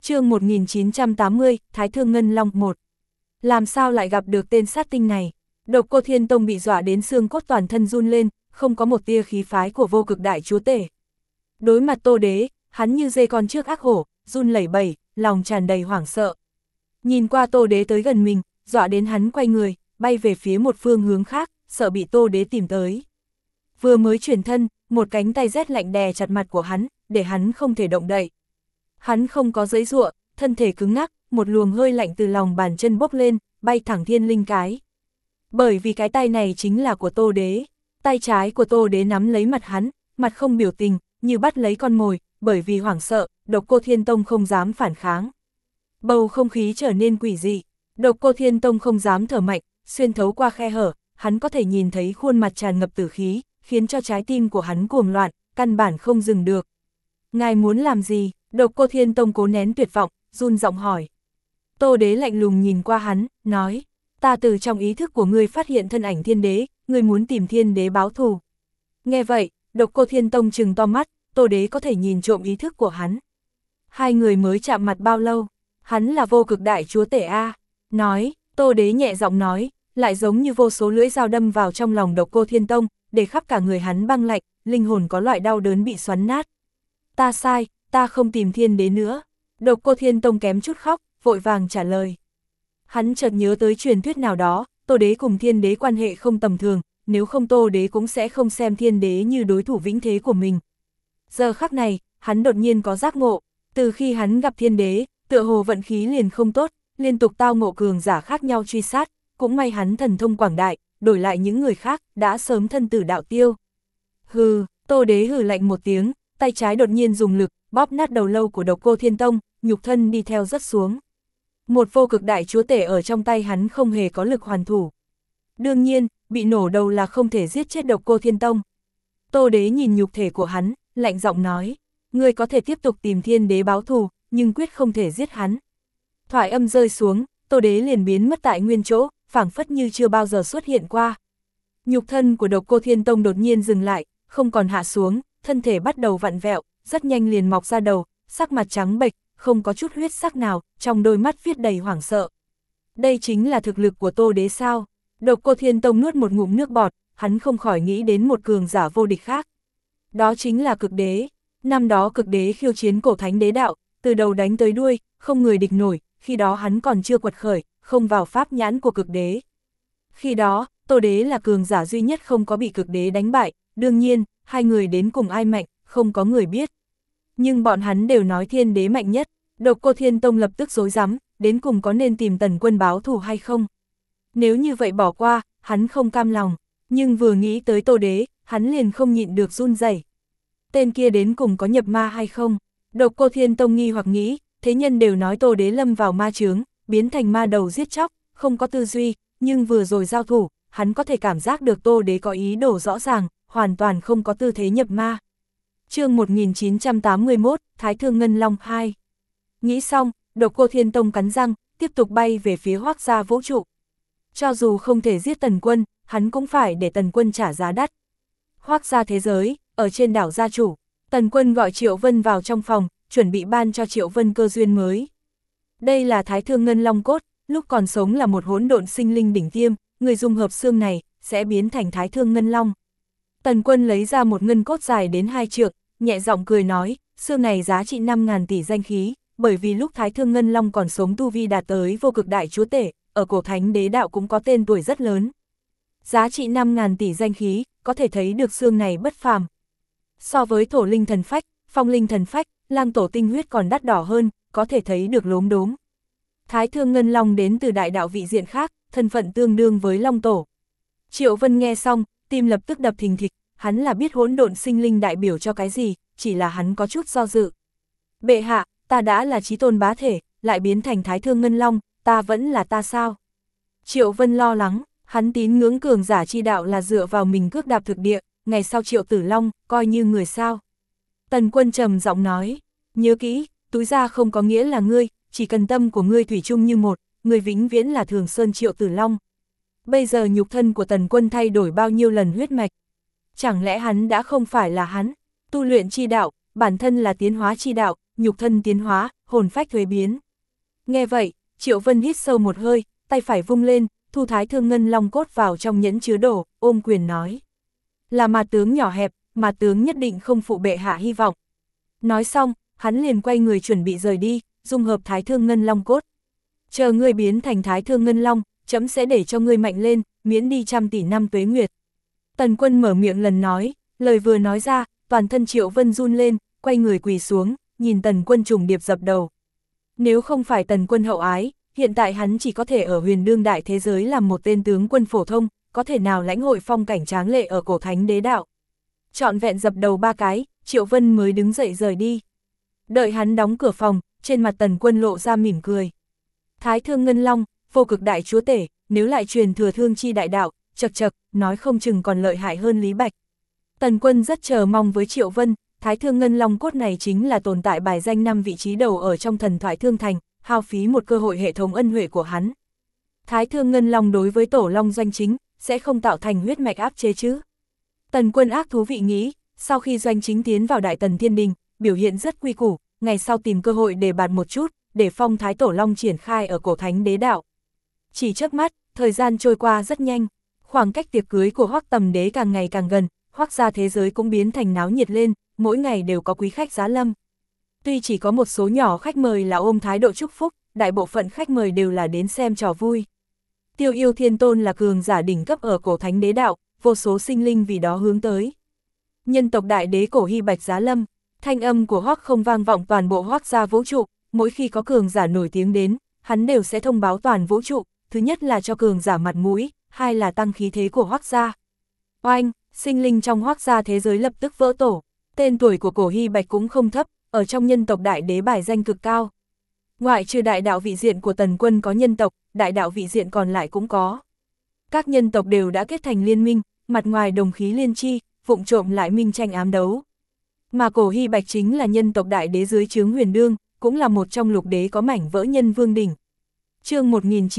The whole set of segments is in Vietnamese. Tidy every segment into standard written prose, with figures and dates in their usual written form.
Chương 1980, Thái Thương Ngân Long 1. Làm sao lại gặp được tên sát tinh này? Độc Cô Thiên Tông bị dọa đến xương cốt toàn thân run lên, không có một tia khí phái của vô cực đại chúa tể. Đối mặt Tô Đế, hắn như dê con trước ác hổ, run lẩy bẩy, lòng tràn đầy hoảng sợ. Nhìn qua Tô Đế tới gần mình, dọa đến hắn quay người, bay về phía một phương hướng khác, sợ bị Tô Đế tìm tới. Vừa mới chuyển thân, một cánh tay rét lạnh đè chặt mặt của hắn, để hắn không thể động đậy. Hắn không có giãy giụa, thân thể cứng ngắc, một luồng hơi lạnh từ lòng bàn chân bốc lên, bay thẳng thiên linh cái. Bởi vì cái tay này chính là của Tô Đế. Tay trái của Tô Đế nắm lấy mặt hắn, mặt không biểu tình, như bắt lấy con mồi, bởi vì hoảng sợ, Độc Cô Thiên Tông không dám phản kháng. Bầu không khí trở nên quỷ dị, Độc Cô Thiên Tông không dám thở mạnh, xuyên thấu qua khe hở, hắn có thể nhìn thấy khuôn mặt tràn ngập tử khí, khiến cho trái tim của hắn cuồng loạn, căn bản không dừng được. Ngài muốn làm gì? Độc Cô Thiên Tông cố nén tuyệt vọng, run giọng hỏi. Tô Đế lạnh lùng nhìn qua hắn, nói, ta từ trong ý thức của ngươi phát hiện thân ảnh thiên đế, ngươi muốn tìm thiên đế báo thù. Nghe vậy, Độc Cô Thiên Tông trừng to mắt, Tô Đế có thể nhìn trộm ý thức của hắn. Hai người mới chạm mặt bao lâu? Hắn là vô cực đại chúa tể A. Nói, Tô Đế nhẹ giọng nói, lại giống như vô số lưỡi dao đâm vào trong lòng Độc Cô Thiên Tông, để khắp cả người hắn băng lạnh, linh hồn có loại đau đớn bị xoắn nát. Ta sai, ta không tìm thiên đế nữa. Độc Cô Thiên Tông kém chút khóc, vội vàng trả lời. Hắn chợt nhớ tới truyền thuyết nào đó, Tô Đế cùng thiên đế quan hệ không tầm thường, nếu không Tô Đế cũng sẽ không xem thiên đế như đối thủ vĩnh thế của mình. Giờ khắc này, hắn đột nhiên có giác ngộ, từ khi hắn gặp thiên đế, tựa hồ vận khí liền không tốt, liên tục tao ngộ cường giả khác nhau truy sát, cũng may hắn thần thông quảng đại, đổi lại những người khác, đã sớm thân tử đạo tiêu. Hừ, Tô Đế hừ lạnh một tiếng, tay trái đột nhiên dùng lực, bóp nát đầu lâu của Độc Cô Thiên Tông, nhục thân đi theo rớt xuống. Một vô cực đại chúa tể ở trong tay hắn không hề có lực hoàn thủ. Đương nhiên, bị nổ đầu là không thể giết chết Độc Cô Thiên Tông. Tô Đế nhìn nhục thể của hắn, lạnh giọng nói, ngươi có thể tiếp tục tìm thiên đế báo thù, nhưng quyết không thể giết hắn. Thoại âm rơi xuống, Tô Đế liền biến mất tại nguyên chỗ, phảng phất như chưa bao giờ xuất hiện qua. Nhục thân của Độc Cô Thiên Tông đột nhiên dừng lại, không còn hạ xuống, thân thể bắt đầu vặn vẹo, rất nhanh liền mọc ra đầu, sắc mặt trắng bệch, không có chút huyết sắc nào, trong đôi mắt viết đầy hoảng sợ. Đây chính là thực lực của Tô Đế sao? Độc Cô Thiên Tông nuốt một ngụm nước bọt, hắn không khỏi nghĩ đến một cường giả vô địch khác. Đó chính là Cực Đế. Năm đó Cực Đế khiêu chiến cổ thánh đế đạo, từ đầu đánh tới đuôi, không người địch nổi, khi đó hắn còn chưa quật khởi, không vào pháp nhãn của Cực Đế. Khi đó, Tô Đế là cường giả duy nhất không có bị Cực Đế đánh bại, đương nhiên, hai người đến cùng ai mạnh, không có người biết. Nhưng bọn hắn đều nói thiên đế mạnh nhất, Độc Cô Thiên Tông lập tức rối rắm, đến cùng có nên tìm Tần Quân báo thù hay không? Nếu như vậy bỏ qua, hắn không cam lòng, nhưng vừa nghĩ tới Tô Đế, hắn liền không nhịn được run rẩy. Tên kia đến cùng có nhập ma hay không? Độc Cô Thiên Tông nghi hoặc nghĩ, thế nhân đều nói Tô Đế lâm vào ma chướng, biến thành ma đầu giết chóc, không có tư duy, nhưng vừa rồi giao thủ, hắn có thể cảm giác được Tô Đế có ý đồ rõ ràng, hoàn toàn không có tư thế nhập ma. Chương 1981, Thái Thương Ngân Long 2. Nghĩ xong, Độc Cô Thiên Tông cắn răng, tiếp tục bay về phía Hoắc gia vũ trụ. Cho dù không thể giết Tần Quân, hắn cũng phải để Tần Quân trả giá đắt. Hoắc gia thế giới, ở trên đảo gia chủ, Tần Quân gọi Triệu Vân vào trong phòng, chuẩn bị ban cho Triệu Vân cơ duyên mới. Đây là Thái Thương Ngân Long cốt, lúc còn sống là một hỗn độn sinh linh đỉnh tiêm, người dung hợp xương này, sẽ biến thành Thái Thương Ngân Long. Tần Quân lấy ra một ngân cốt dài đến 2 trượng, nhẹ giọng cười nói, xương này giá trị 5.000 tỷ danh khí, bởi vì lúc Thái Thương Ngân Long còn sống tu vi đạt tới vô cực đại chúa tể, ở cổ thánh đế đạo cũng có tên tuổi rất lớn. Giá trị 5.000 tỷ danh khí, có thể thấy được xương này bất phàm. So với thổ linh thần phách, phong linh thần phách, lang tổ tinh huyết còn đắt đỏ hơn, có thể thấy được lốm đốm. Thái Thương Ngân Long đến từ đại đạo vị diện khác, thân phận tương đương với Long Tổ. Triệu Vân nghe xong, tim lập tức đập thình thịch, hắn là biết hỗn độn sinh linh đại biểu cho cái gì, chỉ là hắn có chút do dự. Bệ hạ, ta đã là chí tôn bá thể, lại biến thành Thái Thương Ngân Long, ta vẫn là ta sao? Triệu Vân lo lắng, hắn tín ngưỡng cường giả chi đạo là dựa vào mình cước đạp thực địa, ngày sau Triệu Tử Long, coi như người sao. Tần Quân trầm giọng nói, nhớ kỹ, túi ra không có nghĩa là ngươi, chỉ cần tâm của ngươi thủy chung như một, ngươi vĩnh viễn là Thường Sơn Triệu Tử Long. Bây giờ nhục thân của Tần Quân thay đổi bao nhiêu lần huyết mạch. Chẳng lẽ hắn đã không phải là hắn? Tu luyện chi đạo, bản thân là tiến hóa chi đạo, nhục thân tiến hóa, hồn phách thuế biến. Nghe vậy, Triệu Vân hít sâu một hơi, tay phải vung lên, thu Thái Thương Ngân Long cốt vào trong nhẫn chứa đồ, ôm quyền nói. Là mà tướng nhỏ hẹp, mà tướng nhất định không phụ bệ hạ hy vọng. Nói xong, hắn liền quay người chuẩn bị rời đi, dung hợp Thái Thương Ngân Long cốt. Chờ ngươi biến thành Thái Thương Ngân Long, chấm sẽ để cho ngươi mạnh lên, miễn đi 100 tỷ năm tuế nguyệt. Tần Quân mở miệng lần nói, lời vừa nói ra, toàn thân Triệu Vân run lên, quay người quỳ xuống, nhìn Tần Quân trùng điệp dập đầu. Nếu không phải Tần Quân hậu ái, hiện tại hắn chỉ có thể ở huyền đương đại thế giới làm một tên tướng quân phổ thông, có thể nào lãnh hội phong cảnh tráng lệ ở cổ thánh đế đạo. Trọn vẹn dập đầu 3 cái, Triệu Vân mới đứng dậy rời đi. Đợi hắn đóng cửa phòng, trên mặt Tần Quân lộ ra mỉm cười. Thái Thương Ngân Long, vô cực đại chúa tể, nếu lại truyền thừa thương chi đại đạo, chật chật, nói không chừng còn lợi hại hơn Lý Bạch. Tần Quân rất chờ mong với Triệu Vân, Thái Thương Ngân Long cốt này chính là tồn tại bài danh 5 vị trí đầu ở trong thần thoại Thương Thành, hao phí một cơ hội hệ thống ân huệ của hắn. Thái Thương Ngân Long đối với Tổ Long doanh chính, sẽ không tạo thành huyết mạch áp chế chứ. Tần Quân ác thú vị nghĩ, sau khi doanh chính tiến vào Đại Tần Thiên Đình, biểu hiện rất quy củ, ngày sau tìm cơ hội để bạt một chút, để phong Thái Tổ Long triển khai ở cổ thánh đế đạo. Chỉ chớp mắt, thời gian trôi qua rất nhanh, khoảng cách tiệc cưới của Hoắc Tầm Đế càng ngày càng gần, Hoắc gia thế giới cũng biến thành náo nhiệt lên, mỗi ngày đều có quý khách giá lâm. Tuy chỉ có một số nhỏ khách mời là ôm thái độ chúc phúc, đại bộ phận khách mời đều là đến xem trò vui. Tiêu Yêu Thiên Tôn là cường giả đỉnh cấp ở cổ thánh đế đạo, vô số sinh linh vì đó hướng tới. Nhân tộc đại đế cổ Hy Bạch giá lâm, thanh âm của Hoắc không vang vọng toàn bộ Hoắc gia vũ trụ, mỗi khi có cường giả nổi tiếng đến, hắn đều sẽ thông báo toàn vũ trụ, thứ nhất là cho cường giả mặt mũi, hai là tăng khí thế của Hoắc gia. Oanh, sinh linh trong Hoắc gia thế giới lập tức vỡ tổ, tên tuổi của cổ Hy Bạch cũng không thấp, ở trong nhân tộc đại đế bài danh cực cao. Ngoại trừ đại đạo vị diện của Tần Quân có nhân tộc, đại đạo vị diện còn lại cũng có. Các nhân tộc đều đã kết thành liên minh, mặt ngoài đồng khí liên chi, vụng trộm lại minh tranh ám đấu. Mà cổ Hy Bạch chính là nhân tộc đại đế dưới trướng Huyền Đương, cũng là một trong lục đế có mảnh vỡ Nhân Vương đỉnh. Chương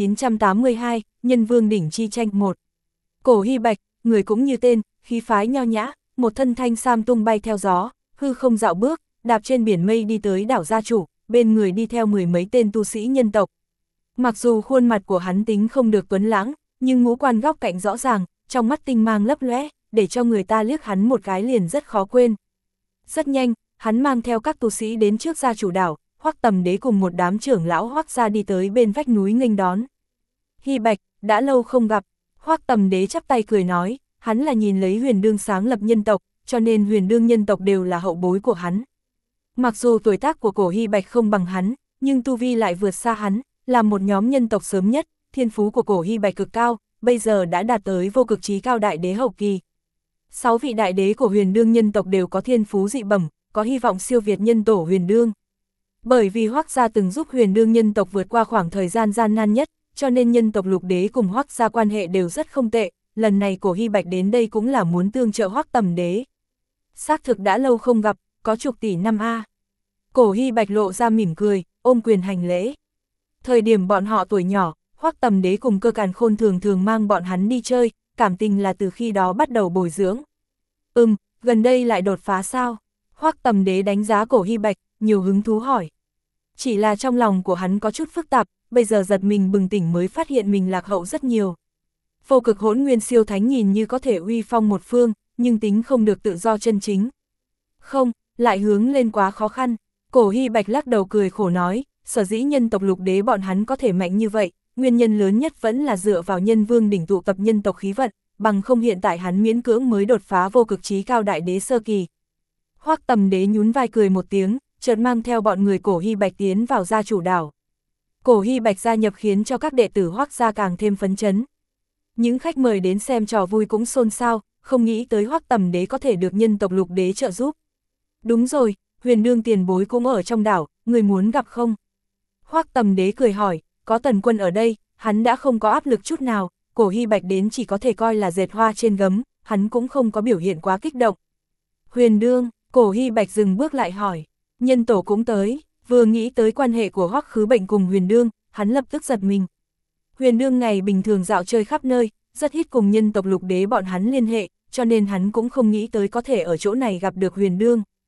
1982, Nhân Vương đỉnh chi tranh 1. Cổ Hy Bạch, người cũng như tên, khí phái nho nhã, một thân thanh sam tung bay theo gió, hư không dạo bước, đạp trên biển mây đi tới đảo gia chủ, bên người đi theo 10 mấy tên tu sĩ nhân tộc. Mặc dù khuôn mặt của hắn tính không được tuấn lãng, nhưng ngũ quan góc cạnh rõ ràng, trong mắt tinh mang lấp lóe, để cho người ta liếc hắn một cái liền rất khó quên. Rất nhanh, hắn mang theo các tu sĩ đến trước gia chủ đảo, Hoắc Tầm Đế cùng một đám trưởng lão Hoắc gia đi tới bên vách núi nghênh đón. Hy Bạch, đã lâu không gặp. Hoắc Tầm Đế chắp tay cười nói, hắn là nhìn lấy Huyền Đương sáng lập nhân tộc, cho nên Huyền Đương nhân tộc đều là hậu bối của hắn. Mặc dù tuổi tác của cổ Hy Bạch không bằng hắn, nhưng tu vi lại vượt xa hắn, là một nhóm nhân tộc sớm nhất, thiên phú của cổ Hy Bạch cực cao, bây giờ đã đạt tới vô cực chí cao đại đế hậu kỳ. 6 vị đại đế của Huyền Đương nhân tộc đều có thiên phú dị bẩm, có hy vọng siêu việt nhân tổ Huyền Đương. Bởi vì Hoắc gia từng giúp Huyền Đương nhân tộc vượt qua khoảng thời gian gian nan nhất, cho nên nhân tộc lục đế cùng Hoắc gia quan hệ đều rất không tệ, lần này cổ Hy Bạch đến đây cũng là muốn tương trợ Hoắc Tầm Đế. Xác thực đã lâu không gặp, có chục tỷ năm a. Cổ Hy Bạch lộ ra mỉm cười, ôm quyền hành lễ. Thời điểm bọn họ tuổi nhỏ, Hoắc Tầm Đế cùng Cơ Càn Khôn thường thường mang bọn hắn đi chơi, cảm tình là từ khi đó bắt đầu bồi dưỡng. Gần đây lại đột phá sao? Hoắc Tầm Đế đánh giá cổ Hy Bạch, nhiều hứng thú hỏi. Chỉ là trong lòng của hắn có chút phức tạp, bây giờ giật mình bừng tỉnh mới phát hiện mình lạc hậu rất nhiều. Vô cực hỗn nguyên siêu thánh nhìn như có thể uy phong một phương, nhưng tính không được tự do chân chính. Không, lại hướng lên quá khó khăn. Cổ Hy Bạch lắc đầu cười khổ nói, sở dĩ nhân tộc lục đế bọn hắn có thể mạnh như vậy, nguyên nhân lớn nhất vẫn là dựa vào Nhân Vương đỉnh tụ tập nhân tộc khí vận, bằng không hiện tại hắn miễn cưỡng mới đột phá vô cực chí cao đại đế sơ kỳ. Hoắc Tầm Đế nhún vai cười một tiếng, chợt mang theo bọn người cổ Hy Bạch tiến vào gia chủ đảo. Cổ Hy Bạch gia nhập khiến cho các đệ tử Hoắc gia càng thêm phấn chấn. Những khách mời đến xem trò vui cũng xôn xao, không nghĩ tới Hoắc Tầm Đế có thể được nhân tộc lục đế trợ giúp. Đúng rồi, Huyền Đương tiền bối cũng ở trong đảo, người muốn gặp không? Hoắc Tầm Đế cười hỏi, có Tần Quân ở đây, hắn đã không có áp lực chút nào, cổ Hy Bạch đến chỉ có thể coi là dệt hoa trên gấm, hắn cũng không có biểu hiện quá kích động. Huyền Đương, cổ Hy Bạch dừng bước lại hỏi, nhân tổ cũng tới, vừa nghĩ tới quan hệ của Hoắc Khứ Bệnh cùng Huyền Đương, hắn lập tức giật mình. Huyền Đương ngày bình thường dạo chơi khắp nơi, rất ít cùng nhân tộc lục đế bọn hắn liên hệ, cho nên hắn cũng không nghĩ tới có thể ở chỗ này gặp được Huyền Đương.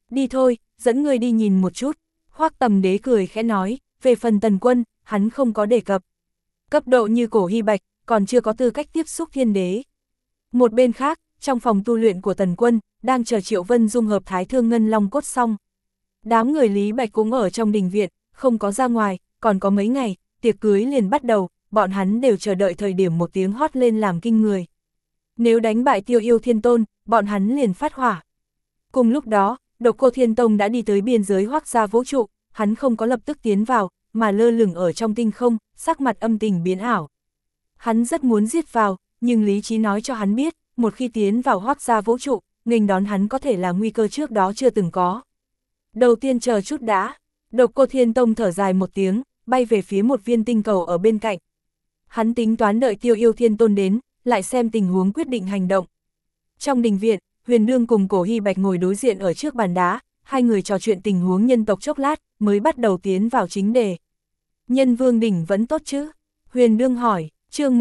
Đi thôi, dẫn ngươi đi nhìn một chút. Hoắc Tầm Đế cười khẽ nói, về phần Tần Quân, hắn không có đề cập. Cấp độ như Cổ Hy Bạch, còn chưa có tư cách tiếp xúc thiên đế. Một bên khác, trong phòng tu luyện của Tần Quân, đang chờ Triệu Vân dung hợp Thái Thương Ngân Long cốt xong. Đám người Lý Bạch cũng ở trong đình viện, không có ra ngoài, còn có mấy ngày, tiệc cưới liền bắt đầu, bọn hắn đều chờ đợi thời điểm một tiếng hót lên làm kinh người. Nếu đánh bại Tiêu Yêu Thiên Tôn, bọn hắn liền phát hỏa. Cùng lúc đó, Độc Cô Thiên Tông đã đi tới biên giới Hoắc gia vũ trụ, hắn không có lập tức tiến vào, mà lơ lửng ở trong tinh không, sắc mặt âm tình biến ảo. Hắn rất muốn giết vào, nhưng lý trí nói cho hắn biết, một khi tiến vào Hoắc gia vũ trụ, nghênh đón hắn có thể là nguy cơ trước đó chưa từng có. Đầu tiên chờ chút đã, Độc Cô Thiên Tông thở dài một tiếng, bay về phía một viên tinh cầu ở bên cạnh. Hắn tính toán đợi Tiêu Yêu Thiên Tôn đến, lại xem tình huống quyết định hành động. Trong đình viện, Huyền Nương cùng Cổ Hy Bạch ngồi đối diện ở trước bàn đá, hai người trò chuyện tình huống nhân tộc chốc lát, mới bắt đầu tiến vào chính đề. Nhân Vương Đỉnh vẫn tốt chứ? Huyền Nương hỏi, chương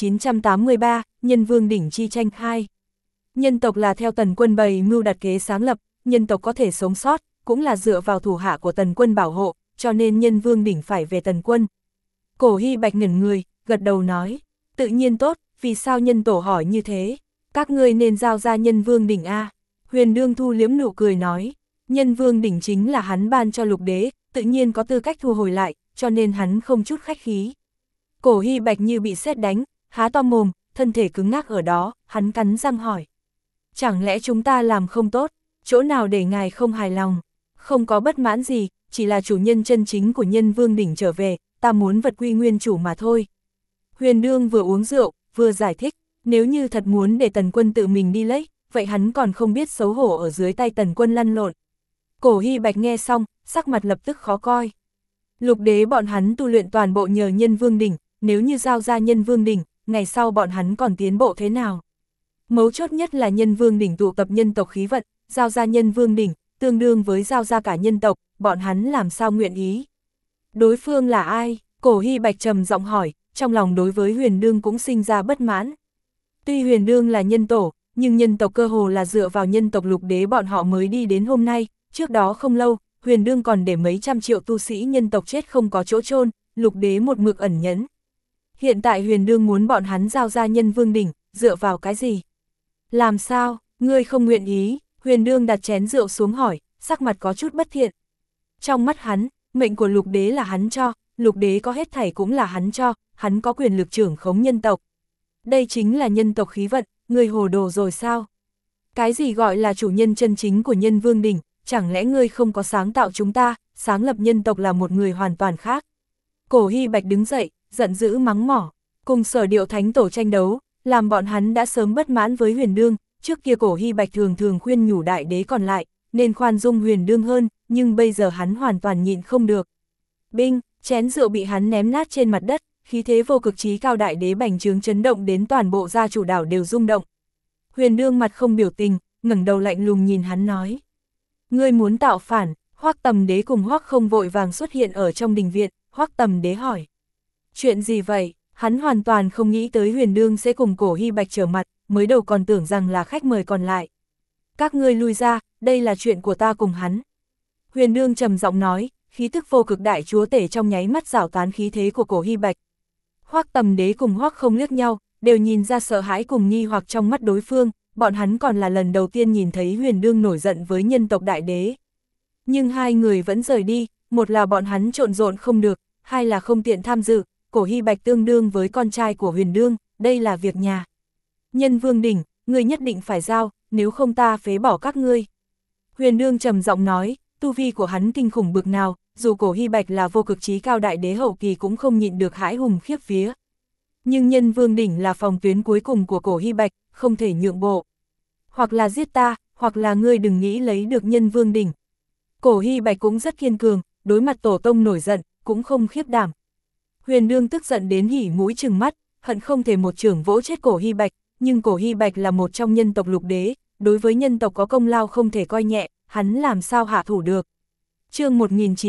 1983, Nhân Vương Đỉnh chi tranh 2. Nhân tộc là theo Tần Quân bày mưu đặt kế sáng lập, nhân tộc có thể sống sót, cũng là dựa vào thủ hạ của Tần Quân bảo hộ, cho nên Nhân Vương Đỉnh phải về Tần Quân. Cổ Hy Bạch ngẩn người, gật đầu nói, tự nhiên tốt, vì sao nhân tổ hỏi như thế? Các ngươi nên giao ra Nhân Vương Đỉnh A. Huyền Nương thu liếm nụ cười nói, Nhân Vương Đỉnh chính là hắn ban cho Lục Đế, tự nhiên có tư cách thu hồi lại, cho nên hắn không chút khách khí. Cổ Hy Bạch như bị sét đánh, há to mồm, thân thể cứng ngắc ở đó, hắn cắn răng hỏi. Chẳng lẽ chúng ta làm không tốt, chỗ nào để ngài không hài lòng? Không có bất mãn gì, chỉ là chủ nhân chân chính của Nhân Vương Đỉnh trở về, ta muốn vật quy nguyên chủ mà thôi. Huyền Nương vừa uống rượu, vừa giải thích, nếu như thật muốn để Tần Quân tự mình đi lấy, vậy hắn còn không biết xấu hổ ở dưới tay Tần Quân lăn lộn. Cổ Hy Bạch nghe xong, sắc mặt lập tức khó coi. Lục Đế bọn hắn tu luyện toàn bộ nhờ Nhân Vương Đỉnh, nếu như giao ra Nhân Vương Đỉnh, ngày sau bọn hắn còn tiến bộ thế nào? Mấu chốt nhất là Nhân Vương Đỉnh tụ tập nhân tộc khí vận, giao ra Nhân Vương Đỉnh, tương đương với giao ra cả nhân tộc, bọn hắn làm sao nguyện ý? Đối phương là ai? Cổ Hy Bạch trầm giọng hỏi, trong lòng đối với Huyền Nương cũng sinh ra bất mãn. Tuy Huyền Nương là nhân tổ, nhưng nhân tộc cơ hồ là dựa vào nhân tộc Lục Đế bọn họ mới đi đến hôm nay, trước đó không lâu, Huyền Nương còn để mấy trăm triệu tu sĩ nhân tộc chết không có chỗ chôn, Lục Đế một mực ẩn nhẫn. Hiện tại Huyền Nương muốn bọn hắn giao ra Nhân Vương Đỉnh, dựa vào cái gì? Làm sao, ngươi không nguyện ý? Huyền Nương đặt chén rượu xuống hỏi, sắc mặt có chút bất thiện. Trong mắt hắn, mệnh của Lục Đế là hắn cho, Lục Đế có hết thảy cũng là hắn cho, hắn có quyền lực trưởng khống nhân tộc. Đây chính là nhân tộc khí vận, ngươi hồ đồ rồi sao? Cái gì gọi là chủ nhân chân chính của Nhân Vương Đỉnh, chẳng lẽ ngươi không có sáng tạo chúng ta, sáng lập nhân tộc là một người hoàn toàn khác? Cổ Hy Bạch đứng dậy, giận dữ mắng mỏ, cùng Sở Điệu Thánh Tổ tranh đấu, làm bọn hắn đã sớm bất mãn với Huyền Nương, trước kia Cổ Hy Bạch thường thường khuyên nhủ Đại Đế còn lại, nên khoan dung Huyền Nương hơn, nhưng bây giờ hắn hoàn toàn nhịn không được. Binh, chén rượu bị hắn ném nát trên mặt đất, khí thế vô cực chí cao Đại Đế bành trướng chấn động đến toàn bộ gia chủ đảo đều rung động. Huyền Nương mặt không biểu tình, ngẩng đầu lạnh lùng nhìn hắn nói. Ngươi muốn tạo phản? Hoắc Tầm Đế cùng Hoắc Không vội vàng xuất hiện ở trong đình viện, Hoắc Tầm Đế hỏi. Chuyện gì vậy? Hắn hoàn toàn không nghĩ tới Huyền Nương sẽ cùng Cổ Hy Bạch trở mặt, mới đầu còn tưởng rằng là khách mời còn lại. Các ngươi lui ra, đây là chuyện của ta cùng hắn. Huyền Nương trầm giọng nói, khí tức vô cực đại chúa tể trong nháy mắt rảo tán khí thế của Cổ Hy Bạch. Hoắc Tầm Đế cùng Hoắc Không liếc nhau, đều nhìn ra sợ hãi cùng nghi hoặc trong mắt đối phương, bọn hắn còn là lần đầu tiên nhìn thấy Huyền Nương nổi giận với nhân tộc Đại Đế. Nhưng hai người vẫn rời đi, một là bọn hắn trộn rộn không được, hai là không tiện tham dự, Cổ Hy Bạch tương đương với con trai của Huyền Nương, đây là việc nhà. Nhân Vương Đỉnh, ngươi nhất định phải giao, nếu không ta phế bỏ các ngươi. Huyền Nương trầm giọng nói, tu vi của hắn kinh khủng bực nào, dù Cổ Hy Bạch là vô cực chí cao Đại Đế hậu kỳ cũng không nhịn được hãi hùng khiếp vía. Nhưng Nhân Vương Đỉnh là phòng tuyến cuối cùng của Cổ Hy Bạch, không thể nhượng bộ. Hoặc là giết ta, hoặc là ngươi đừng nghĩ lấy được Nhân Vương Đỉnh. Cổ Hy Bạch cũng rất kiên cường, đối mặt tổ tông nổi giận, cũng không khiếp đảm. Huyền Nương tức giận đến hỉ mũi trừng mắt, hận không thể một chưởng vỗ chết Cổ Hy Bạch, nhưng Cổ Hy Bạch là một trong nhân tộc Lục Đế, đối với nhân tộc có công lao không thể coi nhẹ, hắn làm sao hạ thủ được. Chương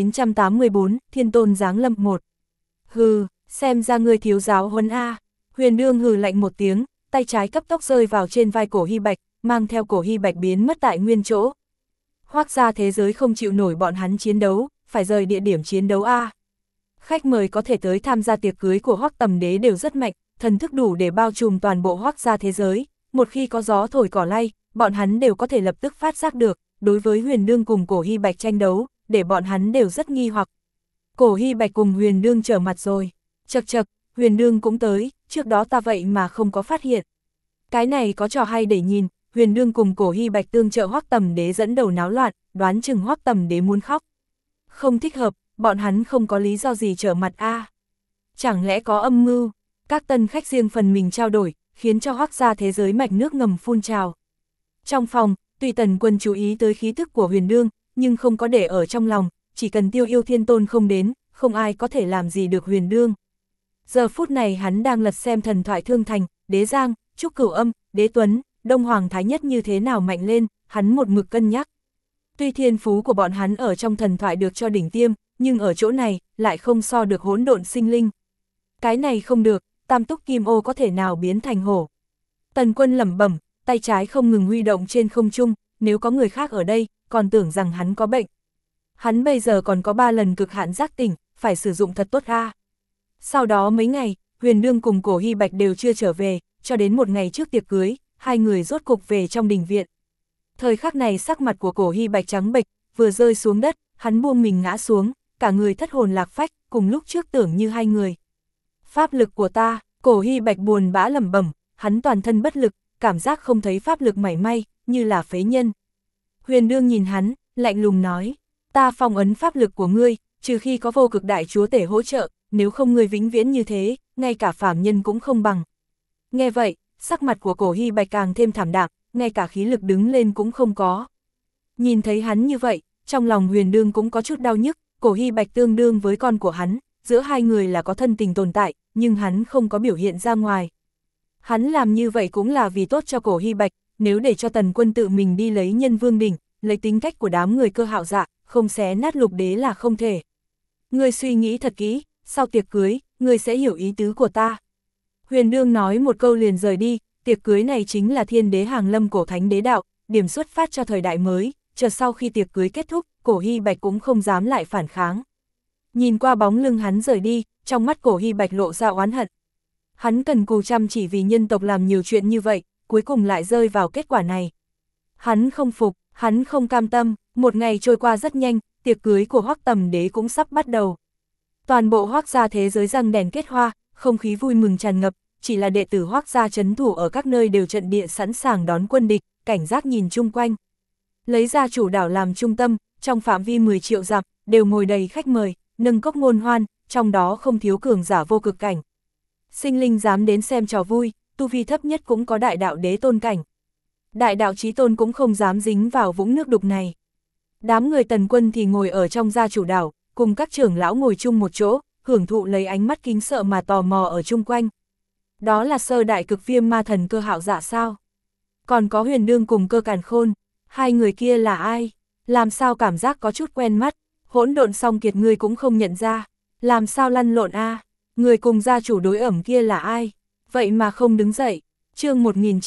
1984, Thiên Tôn giáng lâm 1. Hừ, xem ra ngươi thiếu giáo huấn a. Huyền Nương hừ lạnh một tiếng, tay trái cấp tốc rơi vào trên vai Cổ Hy Bạch, mang theo Cổ Hy Bạch biến mất tại nguyên chỗ. Hoác gia thế giới không chịu nổi bọn hắn chiến đấu, phải rời địa điểm chiến đấu a. Khách mời có thể tới tham gia tiệc cưới của Hoắc Tầm Đế đều rất mạnh, thần thức đủ để bao trùm toàn bộ Hoắc gia thế giới, một khi có gió thổi cỏ lay, bọn hắn đều có thể lập tức phát giác được, đối với Huyền Đương cùng Cổ Hy Bạch tranh đấu, để bọn hắn đều rất nghi hoặc. Cổ Hy Bạch cùng Huyền Đương trở mặt rồi, chậc chậc, Huyền Đương cũng tới, trước đó ta vậy mà không có phát hiện. Cái này có trò hay để nhìn, Huyền Đương cùng Cổ Hy Bạch tương trợ Hoắc Tầm Đế dẫn đầu náo loạn, đoán chừng Hoắc Tầm Đế muốn khóc. Không thích hợp, bọn hắn không có lý do gì trở mặt a. Chẳng lẽ có âm mưu? Các tân khách riêng phần mình trao đổi, khiến cho Hoắc gia thế giới mạch nước ngầm phun trào. Trong phòng, tuy Tần Quân chú ý tới khí thức của Huyền Đương, nhưng không có để ở trong lòng, chỉ cần Tiêu Yêu Thiên Tôn không đến, không ai có thể làm gì được Huyền Đương. Giờ phút này hắn đang lật xem thần thoại Thương Thành, Đế Giang, Trúc Cửu Âm, Đế Tuấn, Đông Hoàng Thái Nhất như thế nào mạnh lên, hắn một mực cân nhắc. Tuy thiên phú của bọn hắn ở trong thần thoại được cho đỉnh tiêm, nhưng ở chỗ này, lại không so được hỗn độn sinh linh. Cái này không được, tam túc kim ô có thể nào biến thành hổ. Tần Quân lẩm bẩm, tay trái không ngừng huy động trên không trung, nếu có người khác ở đây, còn tưởng rằng hắn có bệnh. Hắn bây giờ còn có 3 lần cực hạn giác tỉnh, phải sử dụng thật tốt a. Sau đó mấy ngày, Huyền Đương cùng Cổ Hy Bạch đều chưa trở về, cho đến một ngày trước tiệc cưới, hai người rốt cục về trong đình viện. Thời khắc này sắc mặt của Cổ Hy Bạch trắng bệch, vừa rơi xuống đất, hắn buông mình ngã xuống, cả người thất hồn lạc phách, cùng lúc trước tưởng như hai người. Pháp lực của ta, Cổ Hy Bạch buồn bã lẩm bẩm, hắn toàn thân bất lực, cảm giác không thấy pháp lực mảy may, như là phế nhân. Huyền Đương nhìn hắn, lạnh lùng nói, ta phong ấn pháp lực của ngươi, trừ khi có vô cực đại chúa tể hỗ trợ, nếu không ngươi vĩnh viễn như thế, ngay cả phàm nhân cũng không bằng. Nghe vậy, sắc mặt của Cổ Hy Bạch càng thêm thảm đạm, ngay cả khí lực đứng lên cũng không có. Nhìn thấy hắn như vậy, trong lòng Huyền Đương cũng có chút đau nhức, Cổ Hy Bạch tương đương với con của hắn, giữa hai người là có thân tình tồn tại, nhưng hắn không có biểu hiện ra ngoài. Hắn làm như vậy cũng là vì tốt cho Cổ Hy Bạch, nếu để cho Tần Quân tự mình đi lấy Nhân Vương đỉnh, lấy tính cách của đám người Cơ Hạo Dạ, không xé nát Lục Đế là không thể. Ngươi suy nghĩ thật kỹ, sau tiệc cưới, ngươi sẽ hiểu ý tứ của ta. Huyền Đương nói một câu liền rời đi, tiệc cưới này chính là Thiên Đế hàng lâm cổ thánh đế đạo, điểm xuất phát cho thời đại mới, chờ sau khi tiệc cưới kết thúc, Cổ Hy Bạch cũng không dám lại phản kháng. Nhìn qua bóng lưng hắn rời đi, trong mắt Cổ Hy Bạch lộ ra oán hận. Hắn cần cù chăm chỉ vì nhân tộc làm nhiều chuyện như vậy, cuối cùng lại rơi vào kết quả này. Hắn không phục, hắn không cam tâm, một ngày trôi qua rất nhanh, tiệc cưới của Hoắc Tầm Đế cũng sắp bắt đầu. Toàn bộ Hoắc gia thế giới răng đèn kết hoa, không khí vui mừng tràn ngập, chỉ là đệ tử Hoắc gia trấn thủ ở các nơi đều trận địa sẵn sàng đón quân địch, cảnh giác nhìn chung quanh. Lấy gia chủ đảo làm trung tâm, trong phạm vi 10 triệu dặm, đều ngồi đầy khách mời, nâng cốc ngôn hoan, trong đó không thiếu cường giả vô cực cảnh. Sinh linh dám đến xem trò vui, tu vi thấp nhất cũng có đại đạo đế tôn cảnh. Đại đạo chí tôn cũng không dám dính vào vũng nước đục này. Đám người Tần Quân thì ngồi ở trong gia chủ đảo, cùng các trưởng lão ngồi chung một chỗ, hưởng thụ lấy ánh mắt kính sợ mà tò mò ở chung quanh. Đó là sơ đại cực viêm ma thần Cơ Hạo Dạ sao? Còn có Huyền Đương cùng Cơ Càn Khôn, hai người kia là ai? Làm sao cảm giác có chút quen mắt, hỗn độn song kiệt ngươi cũng không nhận ra, làm sao lăn lộn a? Người cùng gia chủ đối ẩm kia là ai? Vậy mà không đứng dậy. Chương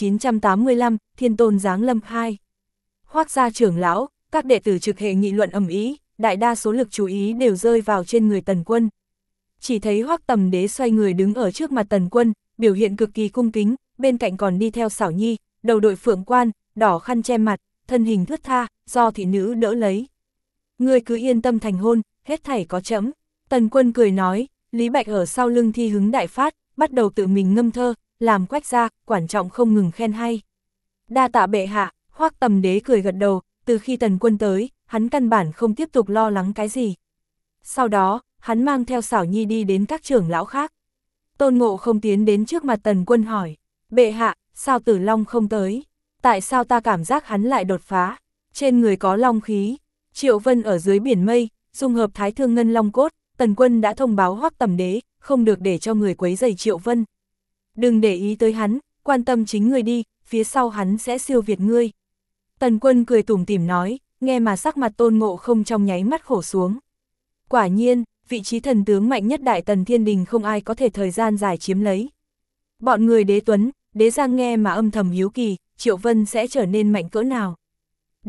1985, Thiên Tôn giáng lâm 2. Hoắc gia trưởng lão, các đệ tử trực hệ nghị luận ầm ĩ, đại đa số lực chú ý đều rơi vào trên người Tần Quân. Chỉ thấy Hoắc Tầm Đế xoay người đứng ở trước mặt Tần Quân, biểu hiện cực kỳ cung kính, bên cạnh còn đi theo Xảo Nhi, đầu đội phượng quan, đỏ khăn che mặt, thân hình thướt tha, do thị nữ đỡ lấy. Ngươi cứ yên tâm thành hôn, hết thảy có trẫm. Tần Quân cười nói, Lý Bạch ở sau lưng thi hứng đại phát, bắt đầu tự mình ngâm thơ, làm quách gia, quản trọng không ngừng khen hay. Đa tạ bệ hạ, Hoắc Tầm Đế cười gật đầu, từ khi Tần Quân tới, hắn căn bản không tiếp tục lo lắng cái gì. Sau đó, hắn mang theo Xảo Nhi đi đến các trưởng lão khác. Tôn Ngộ không tiến đến trước mặt Tần Quân hỏi, bệ hạ, sao Tử Long không tới? Tại sao ta cảm giác hắn lại đột phá? Trên người có long khí. Triệu Vân ở dưới biển mây, dung hợp Thái Thương Ngân Long Cốt, Tần Quân đã thông báo Hoắc Tầm Đế, không được để cho người quấy rầy Triệu Vân. Đừng để ý tới hắn, quan tâm chính ngươi đi, phía sau hắn sẽ siêu việt ngươi. Tần Quân cười tủm tỉm nói, nghe mà sắc mặt Tôn Ngộ không trong nháy mắt khổ xuống. Quả nhiên, vị trí thần tướng mạnh nhất Đại Tần Thiên Đình không ai có thể thời gian dài chiếm lấy. Bọn người Đế Tuấn, Đế Giang nghe mà âm thầm hiếu kỳ, Triệu Vân sẽ trở nên mạnh cỡ nào. Đến,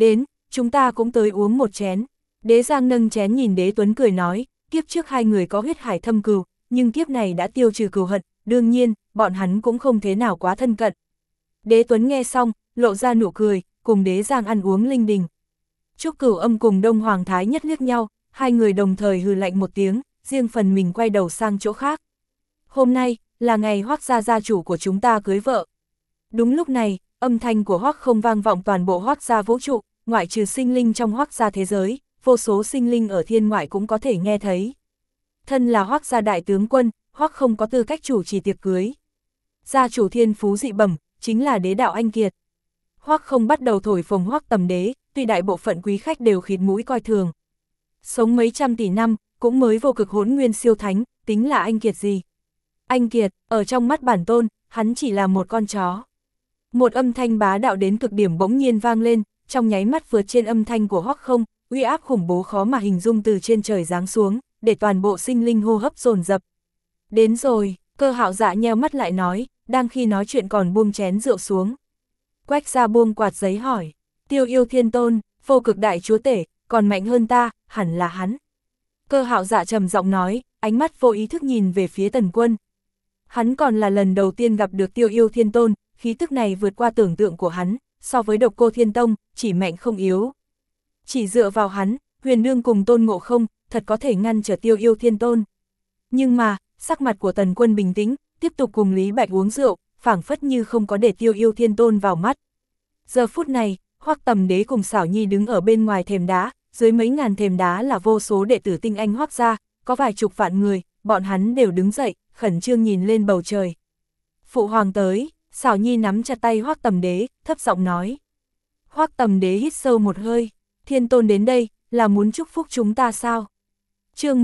chúng ta cũng tới uống một chén. Đế Giang nâng chén nhìn Đế Tuấn cười nói, kiếp trước hai người có huyết hải thâm cừu, nhưng kiếp này đã tiêu trừ cừu hận, đương nhiên, bọn hắn cũng không thế nào quá thân cận. Đế Tuấn nghe xong, lộ ra nụ cười, cùng Đế Giang ăn uống linh đình. Trúc Cửu Âm cùng Đông Hoàng Thái Nhất liếc nhau, hai người đồng thời hừ lạnh một tiếng, riêng phần mình quay đầu sang chỗ khác. Hôm nay, là ngày Hoắc gia gia chủ của chúng ta cưới vợ. Đúng lúc này, âm thanh của Hoắc Không vang vọng toàn bộ Hoắc gia vũ trụ, ngoại trừ sinh linh trong Hoắc gia thế giới, vô số sinh linh ở thiên ngoại cũng có thể nghe thấy. Thân là Hoắc gia đại tướng quân, Hoắc Không có tư cách chủ trì tiệc cưới. Gia chủ thiên phú dị bẩm, chính là đế đạo anh kiệt. Hoắc Không bắt đầu thổi phồng Hoắc Tầm Đế, tuy đại bộ phận quý khách đều khịt mũi coi thường. Sống mấy trăm tỷ năm, cũng mới vô cực hỗn nguyên siêu thánh, tính là anh kiệt gì? Anh kiệt, ở trong mắt bản tôn, hắn chỉ là một con chó. Một âm thanh bá đạo đến cực điểm bỗng nhiên vang lên, trong nháy mắt vượt trên âm thanh của Hoắc Không, uy áp khủng bố khó mà hình dung từ trên trời giáng xuống, để toàn bộ sinh linh hô hấp dồn dập. Đến rồi, Cơ Hạo Dạ nheo mắt lại nói, đang khi nói chuyện còn buông chén rượu xuống. Quách Gia buông quạt giấy hỏi, Tiêu Yêu Thiên Tôn, vô cực đại chúa tể, còn mạnh hơn ta, hẳn là hắn. Cơ Hạo Dạ trầm giọng nói, ánh mắt vô ý thức nhìn về phía Tần Quân. Hắn còn là lần đầu tiên gặp được Tiêu Yêu Thiên Tôn, khí tức này vượt qua tưởng tượng của hắn, so với Độc Cô Thiên Tông, chỉ mạnh không yếu. Chỉ dựa vào hắn, Huyền Nương cùng Tôn Ngộ Không, thật có thể ngăn trở Tiêu Yêu Thiên Tôn. Nhưng mà, sắc mặt của Tần Quân bình tĩnh, tiếp tục cùng Lý Bạch uống rượu, phảng phất như không có để Tiêu Yêu Thiên Tôn vào mắt. Giờ phút này, Hoắc Tầm Đế cùng Xảo Nhi đứng ở bên ngoài thềm đá, dưới mấy ngàn thềm đá là vô số đệ tử tinh anh Hoắc gia, có vài chục vạn người, bọn hắn đều đứng dậy, khẩn trương nhìn lên bầu trời. Phụ hoàng tới, Xảo Nhi nắm chặt tay Hoắc Tầm Đế, thấp giọng nói. Hoắc Tầm Đế hít sâu một hơi, Thiên Tôn đến đây, là muốn chúc phúc chúng ta sao? Chương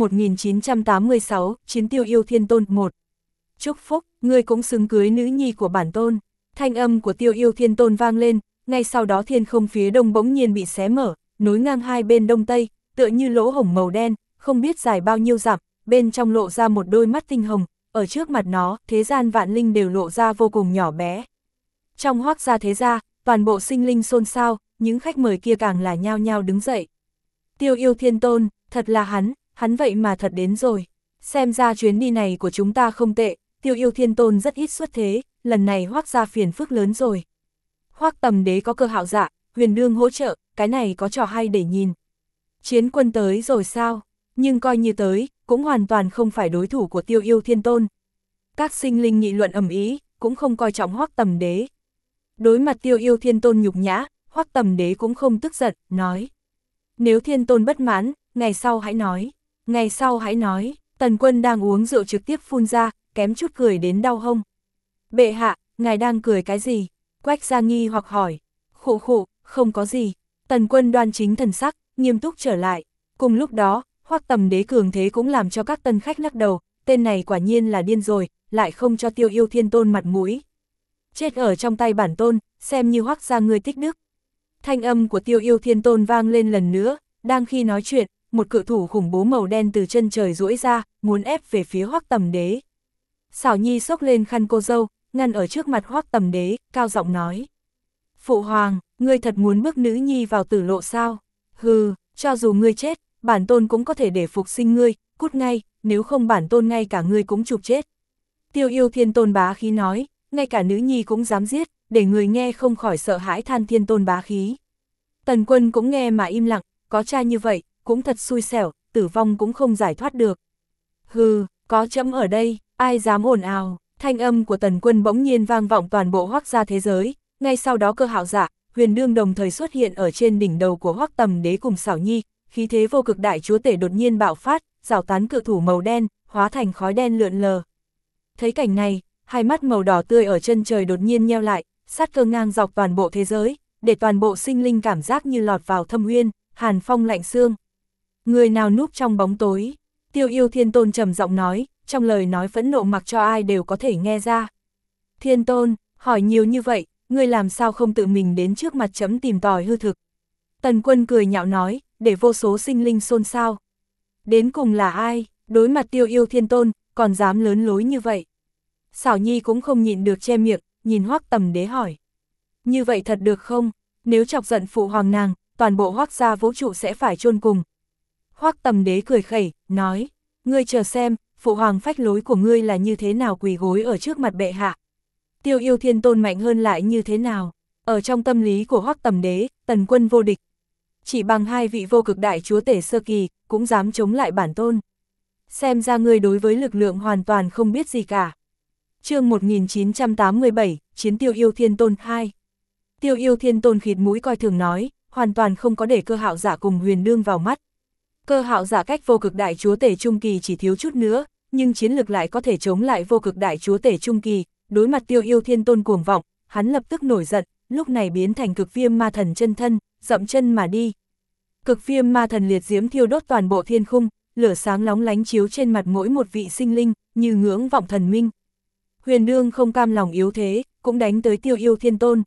1986, Chiến Tiêu Yêu Thiên Tôn 1. Chúc phúc, ngươi cũng xứng cưới nữ nhi của bản tôn. Thanh âm của Tiêu Yêu Thiên Tôn vang lên, ngay sau đó thiên không phía đông bỗng nhiên bị xé mở, nối ngang hai bên đông tây, tựa như lỗ hổng màu đen, không biết dài bao nhiêu dặm, bên trong lộ ra một đôi mắt tinh hồng, ở trước mặt nó, thế gian vạn linh đều lộ ra vô cùng nhỏ bé. Trong Hoắc gia thế gia, toàn bộ sinh linh xôn xao, những khách mời kia càng là nhao nhao đứng dậy. Tiêu Yêu Thiên Tôn, thật là hắn vậy mà thật đến rồi. Xem ra chuyến đi này của chúng ta không tệ, Tiêu Yêu Thiên Tôn rất ít xuất thế, lần này Hoắc gia phiền phức lớn rồi. Hoắc Tầm Đế có Cơ Hạo Dạ, Huyền Nương hỗ trợ, cái này có trò hay để nhìn. Chiến quân tới rồi sao? Nhưng coi như tới, cũng hoàn toàn không phải đối thủ của Tiêu Yêu Thiên Tôn. Các sinh linh nghị luận ầm ĩ, cũng không coi trọng Hoắc Tầm Đế. Đối mặt Tiêu Yêu Thiên Tôn nhục nhã, Hoắc Tầm Đế cũng không tức giận, nói. Nếu Thiên Tôn bất mãn, ngày sau hãy nói. Ngày sau hãy nói, Tần Quân đang uống rượu trực tiếp phun ra, kém chút cười đến đau hông. Bệ hạ, ngài đang cười cái gì? Quách Gia nghi hoặc hỏi. Khụ khụ, không có gì. Tần Quân đoan chính thần sắc, nghiêm túc trở lại. Cùng lúc đó, Hoắc Tầm Đế cường thế cũng làm cho các tân khách lắc đầu, tên này quả nhiên là điên rồi, lại không cho Tiêu Yêu Thiên Tôn mặt mũi. Chết ở trong tay bản tôn, xem như Hoắc gia ngươi tích đức. Thanh âm của Tiêu Yêu Thiên Tôn vang lên lần nữa, đang khi nói chuyện, một cự thủ khủng bố màu đen từ chân trời duỗi ra, muốn ép về phía Hoắc Tầm Đế. Xảo Nhi xốc lên khăn cô dâu, ngăn ở trước mặt Hoắc Tầm Đế, cao giọng nói. Phụ hoàng, ngươi thật muốn bước nữ nhi vào tử lộ sao? Hừ, cho dù ngươi chết, bản tôn cũng có thể để phục sinh ngươi, cút ngay, nếu không bản tôn ngay cả ngươi cũng chụp chết. Tiêu Yêu Thiên Tôn bá khí nói, ngay cả nữ nhi cũng dám giết, để người nghe không khỏi sợ hãi than Thiên Tôn bá khí. Tần Quân cũng nghe mà im lặng, có cha như vậy, cũng thật xui xẻo, tử vong cũng không giải thoát được. Hừ, có trẫm ở đây, ai dám ồn ào? Thanh âm của Tần Quân bỗng nhiên vang vọng toàn bộ Hoắc gia thế giới, ngay sau đó Cơ Hạo Dạ, Huyền Nương đồng thời xuất hiện ở trên đỉnh đầu của Hoắc Tầm Đế cùng Xảo Nhi, khí thế vô cực đại chúa tể đột nhiên bạo phát, rào tán cự thủ màu đen, hóa thành khói đen lượn lờ. Thấy cảnh này, hai mắt màu đỏ tươi ở chân trời đột nhiên nheo lại, sát cơ ngang dọc toàn bộ thế giới, để toàn bộ sinh linh cảm giác như lọt vào thâm uyên, hàn phong lạnh xương. Người nào núp trong bóng tối? Tiêu Yêu Thiên Tôn trầm giọng nói, trong lời nói phẫn nộ mặc cho ai đều có thể nghe ra. Thiên Tôn, hỏi nhiều như vậy, ngươi làm sao không tự mình đến trước mặt trẫm tìm tòi hư thực? Tần Quân cười nhạo nói, để vô số sinh linh xôn xao. Đến cùng là ai, đối mặt Tiêu Yêu Thiên Tôn, còn dám lớn lối như vậy? Xảo Nhi cũng không nhịn được che miệng, nhìn Hoắc Tầm Đế hỏi. Như vậy thật được không? Nếu chọc giận phụ hoàng nàng, toàn bộ Hoắc gia vũ trụ sẽ phải chôn cùng. Hoắc Tầm Đế cười khẩy, nói, ngươi chờ xem, phụ hoàng phách lối của ngươi là như thế nào quỳ gối ở trước mặt bệ hạ. Tiêu Yêu Thiên Tôn mạnh hơn lại như thế nào, ở trong tâm lý của Hoắc Tầm Đế, Tần Quân vô địch. Chỉ bằng hai vị vô cực đại chúa tể sơ kỳ, cũng dám chống lại bản tôn. Xem ra ngươi đối với lực lượng hoàn toàn không biết gì cả. Chương 1987, Chiến Tiêu Yêu Thiên Tôn 2. Tiêu Yêu Thiên Tôn khịt mũi coi thường nói, hoàn toàn không có để Cơ Hạo Giả cùng Huyền Đương vào mắt. Cơ Hạo Giả cách vô cực đại chúa tể trung kỳ chỉ thiếu chút nữa, nhưng chiến lực lại có thể chống lại vô cực đại chúa tể trung kỳ, đối mặt Tiêu Yêu Thiên Tôn cuồng vọng, hắn lập tức nổi giận, lúc này biến thành cực viêm ma thần chân thân, dậm chân mà đi. Cực viêm ma thần liệt diễm thiêu đốt toàn bộ thiên khung, lửa sáng lóng lánh chiếu trên mặt mỗi một vị sinh linh, như ngưỡng vọng thần minh. Huyền Đương không cam lòng yếu thế, cũng đánh tới Tiêu Yêu Thiên Tôn.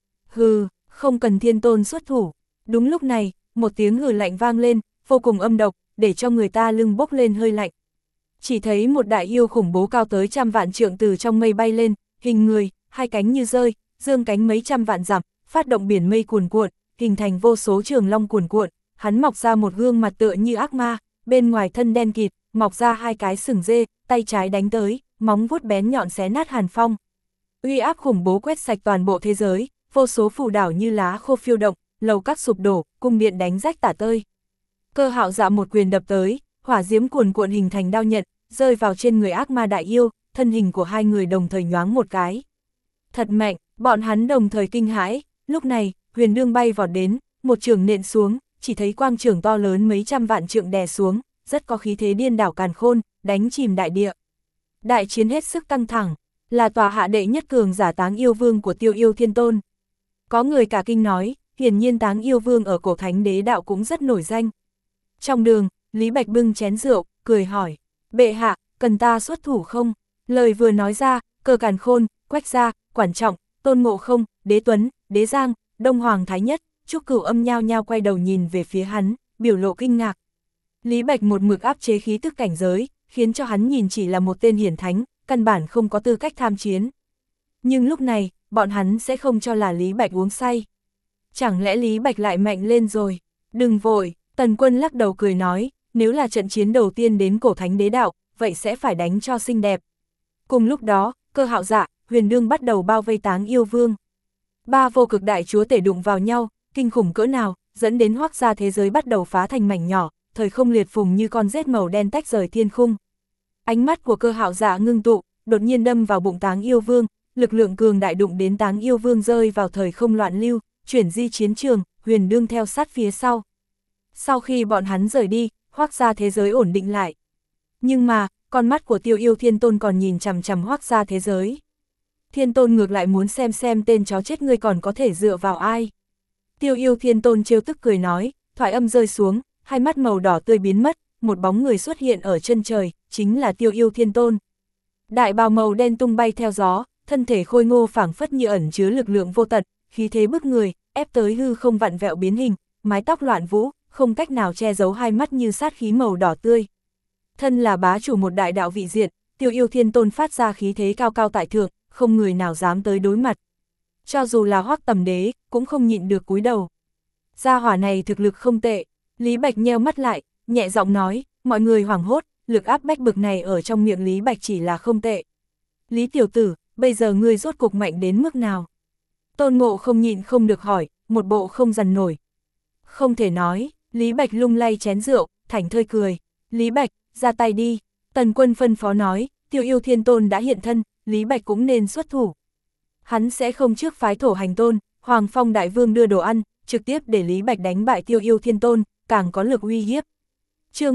Hừ, không cần Thiên Tôn xuất thủ. Đúng lúc này, một tiếng hừ lạnh vang lên, vô cùng âm độc, để cho người ta lưng bốc lên hơi lạnh. Chỉ thấy một đại yêu khủng bố cao tới trăm vạn trượng từ trong mây bay lên, hình người, hai cánh như rơi, dương cánh mấy trăm vạn dặm, phát động biển mây cuồn cuộn, hình thành vô số trường long cuồn cuộn. Hắn mọc ra một gương mặt tựa như ác ma, bên ngoài thân đen kịt, mọc ra hai cái sừng dê, tay trái đánh tới, móng vuốt bén nhọn xé nát hàn phong. Uy áp khủng bố quét sạch toàn bộ thế giới, vô số phù đảo như lá khô phiêu động, lầu các sụp đổ, cung điện đánh rách tả tơi. Cơ Hạo Giả một quyền đập tới, hỏa diễm cuồn cuộn hình thành đao nhận, rơi vào trên người ác ma đại yêu, thân hình của hai người đồng thời nhoáng một cái. Thật mạnh, bọn hắn đồng thời kinh hãi, lúc này, Huyền Đương bay vọt đến, một trường nện xuống, chỉ thấy quang trường to lớn mấy trăm vạn trượng đè xuống, rất có khí thế điên đảo càn khôn, đánh chìm đại địa. Đại chiến hết sức căng thẳng, là tòa hạ đệ nhất cường giả Táng Yêu Vương của Tiêu Yêu Thiên Tôn. Có người cả kinh nói, hiển nhiên Táng Yêu Vương ở cổ thánh đế đạo cũng rất nổi danh. Trong đường, Lý Bạch bưng chén rượu, cười hỏi, bệ hạ, cần ta xuất thủ không? Lời vừa nói ra, Cơ Càn Khôn, Quách Gia, Quản Trọng, Tôn Ngộ Không, Đế Tuấn, Đế Giang, Đông Hoàng Thái Nhất, Trúc Cửu Âm nhao nhao quay đầu nhìn về phía hắn, biểu lộ kinh ngạc. Lý Bạch một mực áp chế khí tức cảnh giới, khiến cho hắn nhìn chỉ là một tên hiển thánh, căn bản không có tư cách tham chiến. Nhưng lúc này, bọn hắn sẽ không cho là Lý Bạch uống say. Chẳng lẽ Lý Bạch lại mạnh lên rồi? Đừng vội, Tần Quân lắc đầu cười nói, nếu là trận chiến đầu tiên đến cổ thánh đế đạo, vậy sẽ phải đánh cho xinh đẹp. Cùng lúc đó, Cơ Hạo Giả, Huyền Đương bắt đầu bao vây Táng Yêu Vương. Ba vô cực đại chúa tể đụng vào nhau, kinh khủng cỡ nào, dẫn đến Hoắc gia thế giới bắt đầu phá thành mảnh nhỏ, thời không liệt phùng như con rết màu đen tách rời thiên khung. Ánh mắt của Cơ Hạo Giả ngưng tụ, đột nhiên đâm vào bụng Táng Yêu Vương, lực lượng cường đại đụng đến Táng Yêu Vương rơi vào thời không loạn lưu, chuyển di chiến trường, Huyền Đương theo sát phía sau. Sau khi bọn hắn rời đi, Hoắc gia thế giới ổn định lại. Nhưng mà, con mắt của Tiêu Yêu Thiên Tôn còn nhìn chằm chằm Hoắc gia thế giới. Thiên Tôn ngược lại muốn xem tên chó chết ngươi còn có thể dựa vào ai. Tiêu Yêu Thiên Tôn trêu tức cười nói, thoại âm rơi xuống, hai mắt màu đỏ tươi biến mất, một bóng người xuất hiện ở chân trời, chính là Tiêu Yêu Thiên Tôn. Đại bào màu đen tung bay theo gió, thân thể khôi ngô phảng phất như ẩn chứa lực lượng vô tận, khí thế bức người, ép tới hư không vặn vẹo biến hình, mái tóc loạn vũ, không cách nào che giấu hai mắt như sát khí màu đỏ tươi. Thân là bá chủ một đại đạo vị diện, Tiêu Yêu Thiên Tôn phát ra khí thế cao cao tại thượng, không người nào dám tới đối mặt. Cho dù là Hoắc Tầm Đế, cũng không nhịn được cúi đầu. Gia hỏa này thực lực không tệ, Lý Bạch nheo mắt lại, nhẹ giọng nói, mọi người hoảng hốt, lực áp bách bực này ở trong miệng Lý Bạch chỉ là không tệ. Lý tiểu tử, bây giờ ngươi rốt cục mạnh đến mức nào? Tôn Ngộ không nhịn không được hỏi, một bộ không dằn nổi. Không thể nói, Lý Bạch lung lay chén rượu, thảnh thơi cười. Lý Bạch, ra tay đi. Tần Quân phân phó nói, Tiêu Yêu Thiên Tôn đã hiện thân, Lý Bạch cũng nên xuất thủ. Hắn sẽ không trước phái Thổ Hành Tôn, Hoàng Phong Đại Vương đưa đồ ăn, trực tiếp để Lý Bạch đánh bại Tiêu Yêu Thiên Tôn, càng có lực uy hiếp. Chương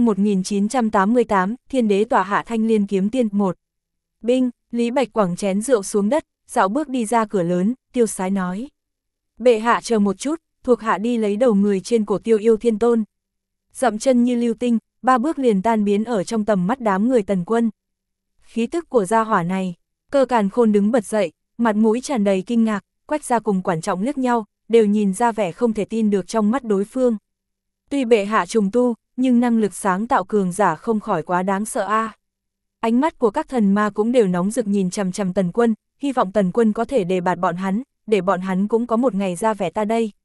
1988, Thiên Đế tỏa hạ Thanh Liên Kiếm Tiên 1. Binh, Lý Bạch quẳng chén rượu xuống đất, dạo bước đi ra cửa lớn, tiêu sái nói. Bệ hạ chờ một chút, thuộc hạ đi lấy đầu người trên cổ Tiêu Yêu Thiên Tôn. Dậm chân như lưu tinh, ba bước liền tan biến ở trong tầm mắt đám người Tần Quân. Khí tức của gia hỏa này, Cơ Càn Khôn đứng bật dậy, mặt mũi tràn đầy kinh ngạc, Quách Gia cùng Quản Trọng liếc nhau, đều nhìn ra vẻ không thể tin được trong mắt đối phương. Tuy bệ hạ trùng tu, nhưng năng lực sáng tạo cường giả không khỏi quá đáng sợ a. Ánh mắt của các thần ma cũng đều nóng rực nhìn chằm chằm Tần Quân, hy vọng Tần Quân có thể đề bạt bọn hắn, để bọn hắn cũng có một ngày ra vẻ ta đây.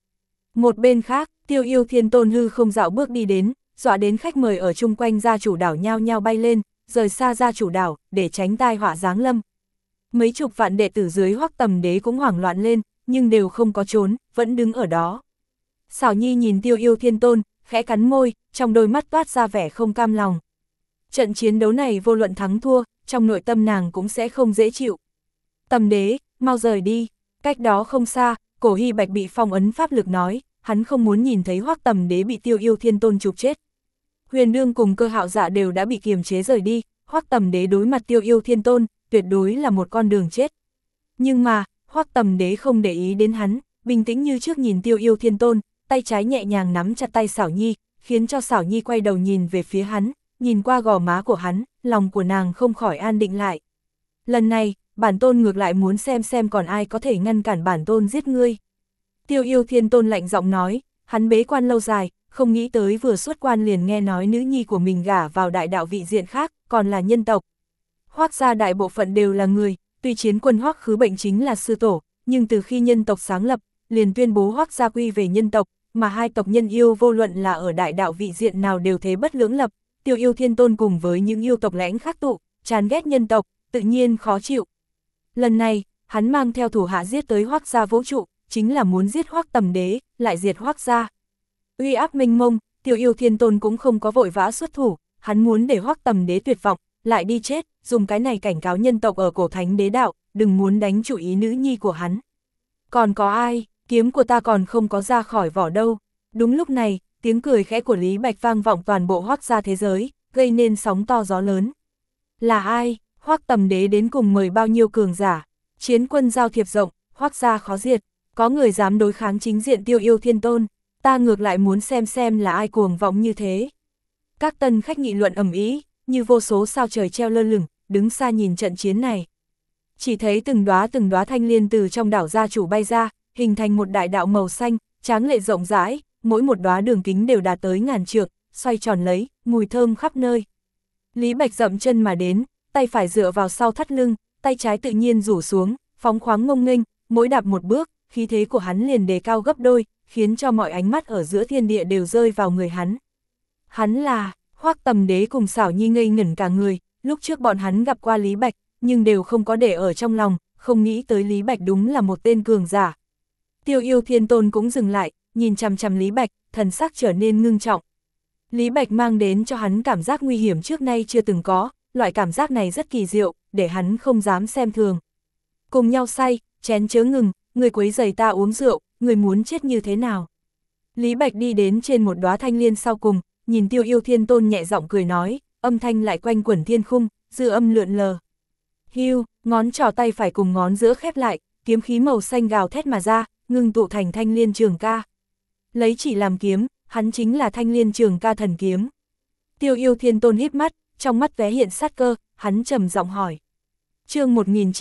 Một bên khác, Tiêu Yêu Thiên Tôn hư không dạo bước đi đến, dọa đến khách mời ở chung quanh gia chủ đảo nhao nhao bay lên, rời xa gia chủ đảo, để tránh tai họa giáng lâm. Mấy chục vạn đệ tử dưới Hoắc Tầm Đế cũng hoảng loạn lên, nhưng đều không có trốn, vẫn đứng ở đó. Xảo Nhi nhìn Tiêu Yêu Thiên Tôn, khẽ cắn môi, trong đôi mắt toát ra vẻ không cam lòng. Trận chiến đấu này vô luận thắng thua, trong nội tâm nàng cũng sẽ không dễ chịu. Tầm Đế, mau rời đi. Cách đó không xa, Cổ Hy Bạch bị phong ấn pháp lực nói, hắn không muốn nhìn thấy Hoắc Tầm Đế bị Tiêu Yêu Thiên Tôn chụp chết. Huyền Nương cùng Cơ Hạo Dạ đều đã bị kiềm chế rời đi, Hoắc Tầm Đế đối mặt Tiêu Yêu Thiên Tôn, tuyệt đối là một con đường chết. Nhưng mà, Hoắc Tầm Đế không để ý đến hắn, bình tĩnh như trước nhìn Tiêu Yêu Thiên Tôn, tay trái nhẹ nhàng nắm chặt tay Xảo Nhi, khiến cho Xảo Nhi quay đầu nhìn về phía hắn, nhìn qua gò má của hắn, lòng của nàng không khỏi an định lại. Lần này, bản tôn ngược lại muốn xem còn ai có thể ngăn cản bản tôn giết ngươi. Tiêu Yêu Thiên Tôn lạnh giọng nói, hắn bế quan lâu dài, không nghĩ tới vừa xuất quan liền nghe nói nữ nhi của mình gả vào đại đạo vị diện khác, còn là nhân tộc. Hoắc gia đại bộ phận đều là người, tuy chiến quân Hoắc Khứ Bệnh chính là sư tổ, nhưng từ khi nhân tộc sáng lập, liền tuyên bố Hoắc gia quy về nhân tộc, mà hai tộc nhân yêu vô luận là ở đại đạo vị diện nào đều thế bất lưỡng lập. Tiêu Yêu Thiên Tôn cùng với những yêu tộc lãnh khắc tụ, chán ghét nhân tộc, tự nhiên khó chịu. Lần này, hắn mang theo thủ hạ giết tới Hoắc gia vũ trụ, chính là muốn giết Hoắc Tầm Đế, lại diệt Hoắc gia. Uy áp mênh mông, Tiêu Yêu Thiên Tôn cũng không có vội vã xuất thủ, hắn muốn để Hoắc Tầm Đế tuyệt vọng, lại đi chết, dùng cái này cảnh cáo nhân tộc ở cổ thánh đế đạo, đừng muốn đánh chủ ý nữ nhi của hắn. Còn có ai, kiếm của ta còn không có ra khỏi vỏ đâu. Đúng lúc này, tiếng cười khẽ của Lý Bạch vang vọng toàn bộ Hoắc gia thế giới, gây nên sóng to gió lớn. Là ai? Hoắc Tầm Đế đến cùng mời bao nhiêu cường giả? Chiến quân giao thiệp rộng, Hoắc gia khó diệt, có người dám đối kháng chính diện Tiêu Yêu Thiên Tôn, ta ngược lại muốn xem là ai cuồng vọng như thế. Các tân khách nghị luận ầm ĩ, như vô số sao trời treo lơ lửng, đứng xa nhìn trận chiến này. Chỉ thấy từng đóa thanh liên từ trong đảo gia chủ bay ra, hình thành một đại đạo màu xanh, tráng lệ rộng rãi, mỗi một đóa đường kính đều đạt tới ngàn trượng, xoay tròn lấy, mùi thơm khắp nơi. Lý Bạch dậm chân mà đến, tay phải dựa vào sau thắt lưng, tay trái tự nhiên rủ xuống, phóng khoáng ngông nghênh, mỗi đạp một bước, khí thế của hắn liền đề cao gấp đôi, khiến cho mọi ánh mắt ở giữa thiên địa đều rơi vào người hắn. Hắn là Hoắc Tầm Đế cùng Xảo Nhi ngây ngẩn cả người, lúc trước bọn hắn gặp qua Lý Bạch, nhưng đều không có để ở trong lòng, không nghĩ tới Lý Bạch đúng là một tên cường giả. Tiêu Yêu Thiên Tôn cũng dừng lại, nhìn chằm chằm Lý Bạch, thần sắc trở nên ngưng trọng. Lý Bạch mang đến cho hắn cảm giác nguy hiểm trước nay chưa từng có, loại cảm giác này rất kỳ diệu, để hắn không dám xem thường. Cùng nhau say, chén chớ ngừng, người quấy rầy ta uống rượu, người muốn chết như thế nào? Lý Bạch đi đến trên một đóa thanh liên sau cùng, nhìn Tiêu Yêu Thiên Tôn nhẹ giọng cười nói, âm thanh lại quanh quẩn thiên khung, dư âm lượn lờ. Hưu, ngón trỏ tay phải cùng ngón giữa khép lại, kiếm khí màu xanh gào thét mà ra, ngưng tụ thành thanh liên trường ca. Lấy chỉ làm kiếm, hắn chính là thanh liên trường ca thần kiếm. Tiêu Yêu Thiên Tôn híp mắt, trong mắt vé hiện sát cơ, hắn trầm giọng hỏi. Chương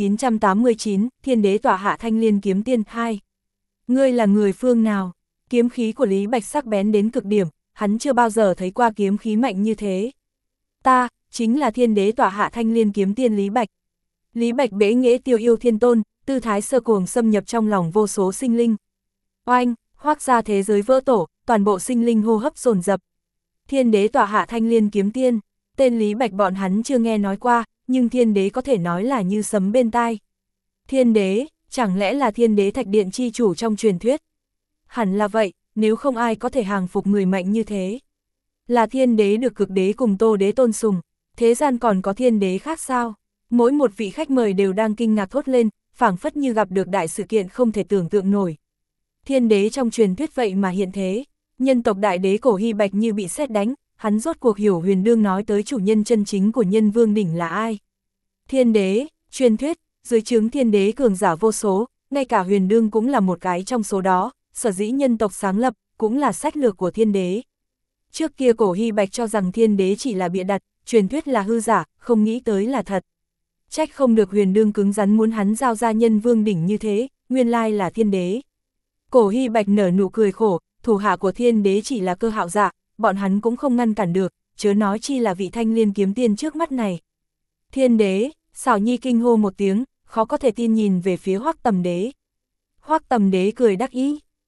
1989, Thiên Đế tọa hạ thanh liên kiếm tiên 2. Ngươi là người phương nào? Kiếm khí của Lý Bạch sắc bén đến cực điểm, hắn chưa bao giờ thấy qua kiếm khí mạnh như thế. Ta, chính là Thiên Đế tọa hạ thanh liên kiếm tiên Lý Bạch. Lý Bạch bẽ nghễ Tiêu Yêu Thiên Tôn, tư thái sơ cuồng xâm nhập trong lòng vô số sinh linh. Oanh, Hoắc gia thế giới vỡ tổ, toàn bộ sinh linh hô hấp dồn dập. Thiên Đế tọa hạ thanh liên kiếm tiên, tên Lý Bạch bọn hắn chưa nghe nói qua, nhưng Thiên Đế có thể nói là như sấm bên tai. Thiên Đế, chẳng lẽ là Thiên Đế Thạch Điện chi chủ trong truyền thuyết? Hẳn là vậy, nếu không ai có thể hàng phục người mạnh như thế. Là Thiên Đế được Cực Đế cùng Tô Đế tôn sùng, thế gian còn có Thiên Đế khác sao? Mỗi một vị khách mời đều đang kinh ngạc thốt lên, phảng phất như gặp được đại sự kiện không thể tưởng tượng nổi. Thiên Đế trong truyền thuyết vậy mà hiện thế, nhân tộc đại đế Cổ Hy Bạch như bị sét đánh, hắn rốt cuộc hiểu Huyền Đương nói tới chủ nhân chân chính của Nhân Vương đỉnh là ai. Thiên Đế, truyền thuyết, dưới trướng Thiên Đế cường giả vô số, ngay cả Huyền Đương cũng là một cái trong số đó, sở dĩ nhân tộc sáng lập, cũng là sách lược của Thiên Đế. Trước kia Cổ Hy Bạch cho rằng Thiên Đế chỉ là bịa đặt, truyền thuyết là hư giả, không nghĩ tới là thật. Trách không được Huyền Đương cứng rắn muốn hắn giao ra Nhân Vương đỉnh như thế, nguyên lai là Thiên Đế. Cổ Hy Bạch nở nụ cười khổ, thủ hạ của Thiên Đế chỉ là Cơ Hạo Dạ, bọn hắn cũng không ngăn cản được, chớ nói chi là vị thanh liên kiếm tiên trước mắt này. Thiên Đế, Xảo Nhi kinh hô một tiếng, khó có thể tin nhìn về phía Hoắc Tầm Đế. Hoắc Tầm Đế cười đắc ý,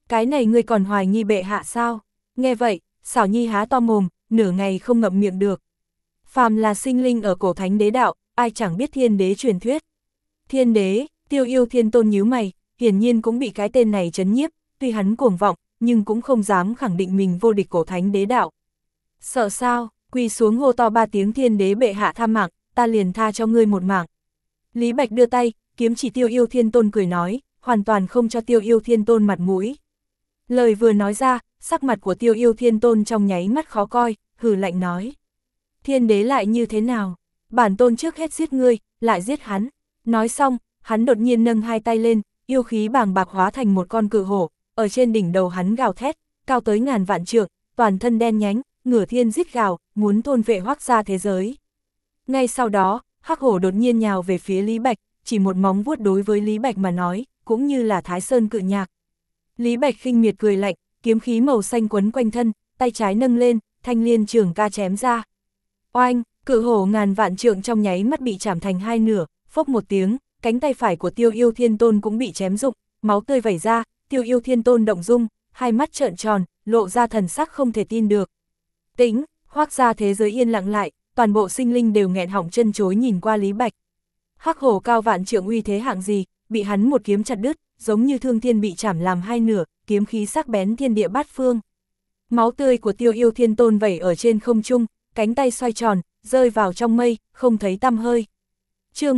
Cái này ngươi còn hoài nghi bệ hạ sao? Nghe vậy, Xảo Nhi há to mồm, nửa ngày không ngậm miệng được. Phàm là sinh linh ở cổ thánh đế đạo, ai chẳng biết thiên đế truyền thuyết. Thiên đế, Tiêu Yêu Thiên Tôn nhíu mày, hiển nhiên cũng bị cái tên này chấn nhiếp, tuy hắn cuồng vọng, nhưng cũng không dám khẳng định mình vô địch cổ thánh đế đạo. Sợ sao, quỳ xuống hô to 3 tiếng thiên đế bệ hạ tha mạng, ta liền tha cho ngươi một mạng. Lý Bạch đưa tay, kiếm chỉ Tiêu Yêu Thiên Tôn cười nói, hoàn toàn không cho Tiêu Yêu Thiên Tôn mặt mũi. Lời vừa nói ra, sắc mặt của Tiêu Yêu Thiên Tôn trong nháy mắt khó coi, hừ lạnh nói. Thiên đế lại như thế nào? Bản tôn trước hết giết ngươi, lại giết hắn. Nói xong, hắn đột nhiên nâng hai tay lên, yêu khí bàng bạc hóa thành một con cự hổ, ở trên đỉnh đầu hắn gào thét, cao tới ngàn vạn trượng, toàn thân đen nhánh, ngửa thiên rít gào, muốn thôn vệ Hoắc gia thế giới. Ngay sau đó, hắc hổ đột nhiên nhào về phía Lý Bạch, chỉ một móng vuốt đối với Lý Bạch mà nói, cũng như là Thái Sơn cự nhạc. Lý Bạch khinh miệt cười lạnh, kiếm khí màu xanh quấn quanh thân, tay trái nâng lên, thanh liên trường ca chém ra. Oanh, cự hổ ngàn vạn trượng trong nháy mắt bị chảm thành hai nửa, phốc một tiếng, cánh tay phải của Tiêu Yêu Thiên Tôn cũng bị chém rụng, máu tươi vẩy ra, Tiêu Yêu Thiên Tôn động dung, hai mắt trợn tròn, lộ ra thần sắc không thể tin được. Tĩnh, Hoắc gia thế giới yên lặng lại, toàn bộ sinh linh đều nghẹn họng chân chối nhìn qua Lý Bạch. Hắc hổ cao vạn trượng uy thế hạng gì, bị hắn một kiếm chặt đứt, giống như thương thiên bị chảm làm hai nửa, kiếm khí sắc bén thiên địa bát phương. Máu tươi của Tiêu Yêu Thiên Tôn vẩy ở trên không trung, cánh tay xoay tròn, rơi vào trong mây, không thấy tăm hơi. Chương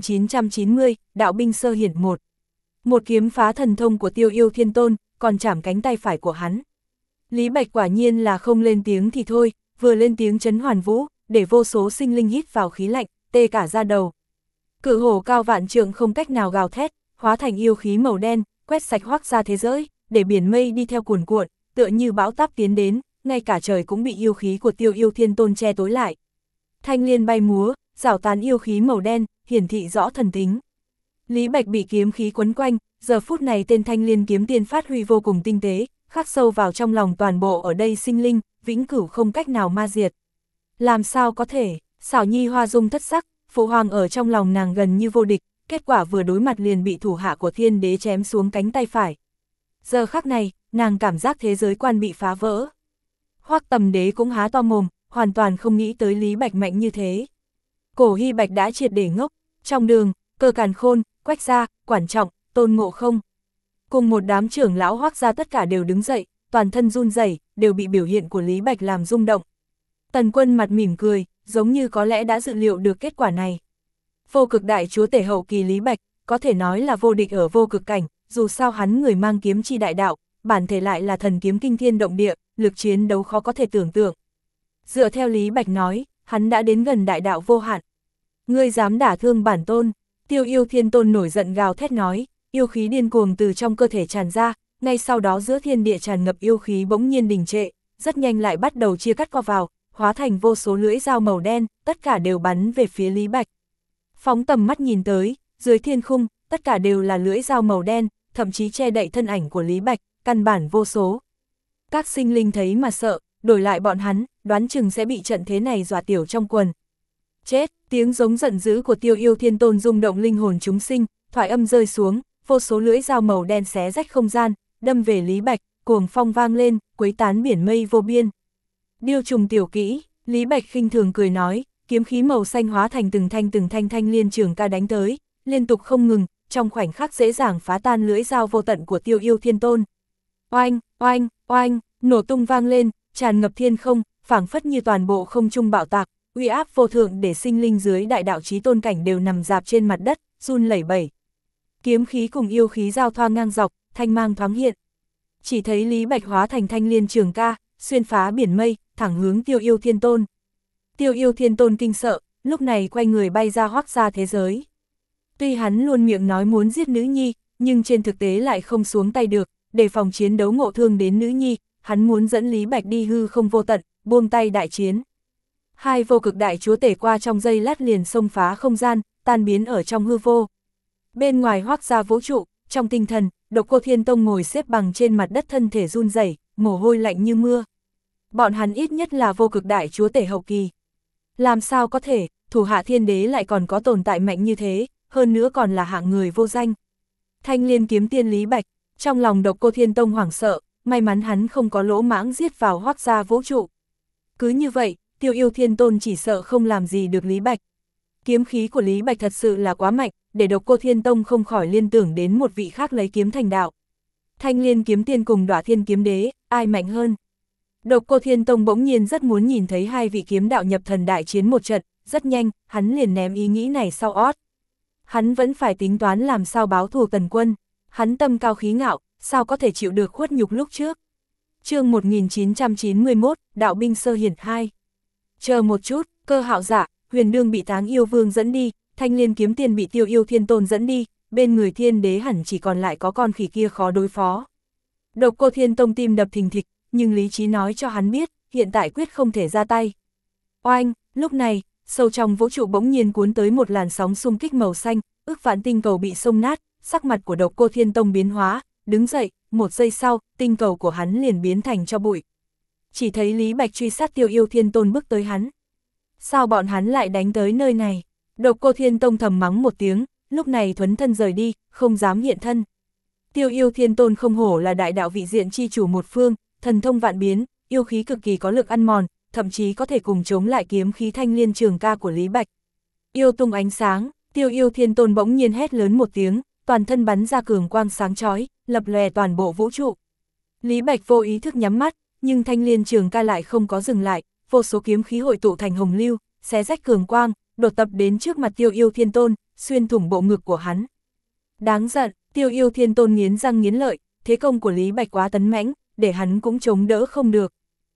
1990, Đạo binh sơ hiển 1. Một kiếm phá thần thông của Tiêu Yêu Thiên Tôn, còn chảm cánh tay phải của hắn. Lý Bạch quả nhiên là không lên tiếng thì thôi, vừa lên tiếng chấn hoàn vũ, để vô số sinh linh hít vào khí lạnh, tê cả da đầu. Cự hổ cao vạn trượng không cách nào gào thét, hóa thành yêu khí màu đen, quét sạch Hoắc gia thế giới, để biển mây đi theo cuồn cuộn, tựa như bão táp tiến đến, ngay cả trời cũng bị yêu khí của Tiêu Yêu Thiên Tôn che tối lại. Thanh liên bay múa, rảo tán yêu khí màu đen, hiển thị rõ thần tính. Lý Bạch bị kiếm khí quấn quanh, giờ phút này tên thanh liên kiếm tiên phát huy vô cùng tinh tế, khắc sâu vào trong lòng toàn bộ ở đây sinh linh, vĩnh cửu không cách nào ma diệt. Làm sao có thể, Xảo Nhi hoa dung thất sắc, phụ hoàng ở trong lòng nàng gần như vô địch, kết quả vừa đối mặt liền bị thủ hạ của thiên đế chém xuống cánh tay phải. Giờ khắc này, nàng cảm giác thế giới quan bị phá vỡ. Hoắc Tầm Đế cũng há to mồm, hoàn toàn không nghĩ tới Lý Bạch mạnh như thế. Cổ Hy Bạch đã triệt để ngốc, trong đường, Cơ Càn Khôn, Quách Gia, Quản Trọng, Tôn Ngộ Không. Cùng một đám trưởng lão Hoắc gia tất cả đều đứng dậy, toàn thân run rẩy, đều bị biểu hiện của Lý Bạch làm rung động. Tần Quân mặt mỉm cười, giống như có lẽ đã dự liệu được kết quả này. Vô cực đại chúa tể hậu kỳ Lý Bạch, có thể nói là vô địch ở vô cực cảnh, dù sao hắn người mang kiếm chi đại đạo, bản thể lại là thần kiếm kinh thiên động địa, lực chiến đấu khó có thể tưởng tượng. Dựa theo Lý Bạch nói, hắn đã đến gần đại đạo vô hạn. Ngươi dám đả thương bản tôn? Tiêu Yêu Thiên Tôn nổi giận gào thét nói, yêu khí điên cuồng từ trong cơ thể tràn ra, ngay sau đó giữa thiên địa tràn ngập yêu khí bỗng nhiên đình trệ, rất nhanh lại bắt đầu chia cắt co vào, hóa thành vô số lưỡi dao màu đen, tất cả đều bắn về phía Lý Bạch. Phóng tầm mắt nhìn tới, dưới thiên khung, tất cả đều là lưỡi dao màu đen, thậm chí che đậy thân ảnh của Lý Bạch, căn bản vô số. Các sinh linh thấy mà sợ, đổi lại bọn hắn, đoán chừng sẽ bị trận thế này dọa tiểu trong quần. Chết, tiếng giống giận dữ của Tiêu Yêu Thiên Tôn rung động linh hồn chúng sinh, thoại âm rơi xuống, vô số lưỡi dao màu đen xé rách không gian, đâm về Lý Bạch, cuồng phong vang lên, quấy tán biển mây vô biên. Điêu trùng tiểu kỹ, Lý Bạch khinh thường cười nói, kiếm khí màu xanh hóa thành từng thanh thanh liên trường ca đánh tới, liên tục không ngừng, trong khoảnh khắc dễ dàng phá tan lưỡi dao vô tận của Tiêu Yêu Thiên Tôn. Oanh, oanh, oanh, nổ tung vang lên, tràn ngập thiên không, phảng phất như toàn bộ không trung bạo tạc, uy áp vô thượng để sinh linh dưới đại đạo chí tôn cảnh đều nằm dạp trên mặt đất, run lẩy bẩy. Kiếm khí cùng yêu khí giao thoa ngang dọc, thanh mang thoáng hiện. Chỉ thấy Lý Bạch hóa thành thanh liên trường ca, xuyên phá biển mây, thẳng hướng Tiêu Yêu Thiên Tôn. Tiêu Yêu Thiên Tôn kinh sợ, lúc này quay người bay ra Hoắc gia thế giới. Tuy hắn luôn miệng nói muốn giết nữ nhi, nhưng trên thực tế lại không xuống tay được, để phòng chiến đấu ngộ thương đến nữ nhi, hắn muốn dẫn Lý Bạch đi hư không vô tận, buông tay đại chiến. Hai vô cực đại chúa tể qua trong giây lát liền xông phá không gian, tan biến ở trong hư vô. Bên ngoài Hoắc gia vũ trụ, trong tinh thần, Độc Cô Thiên Tông ngồi xếp bằng trên mặt đất thân thể run rẩy, mồ hôi lạnh như mưa. Bọn hắn ít nhất là vô cực đại chúa tể hậu kỳ. Làm sao có thể, thủ hạ thiên đế lại còn có tồn tại mạnh như thế, hơn nữa còn là hạng người vô danh. Thanh liên kiếm tiên Lý Bạch, Trong lòng Độc Cô Thiên Tông hoảng sợ, may mắn hắn không có lỗ mãng giết vào Hoắc gia vũ trụ. Cứ như vậy, Tiêu Yêu Thiên Tôn chỉ sợ không làm gì được Lý Bạch. Kiếm khí của Lý Bạch thật sự là quá mạnh, để Độc Cô Thiên Tông không khỏi liên tưởng đến một vị khác lấy kiếm thành đạo. Thanh Liên kiếm tiên cùng Đọa Thiên kiếm đế, ai mạnh hơn? Độc Cô Thiên Tông bỗng nhiên rất muốn nhìn thấy hai vị kiếm đạo nhập thần đại chiến một trận, rất nhanh, hắn liền ném ý nghĩ này sau ót. Hắn vẫn phải tính toán làm sao báo thù Tần Quân, hắn tâm cao khí ngạo, sao có thể chịu được khuất nhục lúc trước. Chương 1991, Đạo binh sơ hiển 2. Chờ một chút, Cơ Hạo Dạ, Huyền Đương bị Táng Yêu Vương dẫn đi, Thanh Liên kiếm tiên bị Tiêu Yêu Thiên Tôn dẫn đi, bên người Thiên Đế hẳn chỉ còn lại có con khỉ kia khó đối phó. Độc Cô Thiên Tông tim đập thình thịch, nhưng lý trí nói cho hắn biết, hiện tại quyết không thể ra tay. Oanh, lúc này, sâu trong vũ trụ bỗng nhiên cuốn tới một làn sóng xung kích màu xanh, ức vạn tinh cầu bị xông nát, sắc mặt của Độc Cô Thiên Tông biến hóa, đứng dậy, một giây sau, tinh cầu của hắn liền biến thành cho bụi. Chỉ thấy Lý Bạch truy sát Tiêu Yêu Thiên Tôn bước tới hắn. Sao bọn hắn lại đánh tới nơi này? Độc Cô Thiên Tông thầm mắng một tiếng, lúc này thuấn thân rời đi, không dám hiện thân. Tiêu Yêu Thiên Tôn không hổ là đại đạo vị diện chi chủ một phương, thần thông vạn biến, yêu khí cực kỳ có lực ăn mòn, thậm chí có thể cùng chống lại kiếm khí Thanh Liên trường ca của Lý Bạch. Yêu tung ánh sáng, Tiêu Yêu Thiên Tôn bỗng nhiên hét lớn một tiếng, toàn thân bắn ra cường quang sáng chói, lập lòe toàn bộ vũ trụ. Lý Bạch vô ý thức nhắm mắt, nhưng Thanh Liên trường ca lại không có dừng lại, vô số kiếm khí hội tụ thành hồng lưu, xé rách cường quang, đột tập đến trước mặt Tiêu Yêu Thiên Tôn, xuyên thủng bộ ngực của hắn. Đáng giận, Tiêu Yêu Thiên Tôn nghiến răng nghiến lợi, thế công của Lý Bạch quá tấn mãnh, để hắn cũng chống đỡ không được.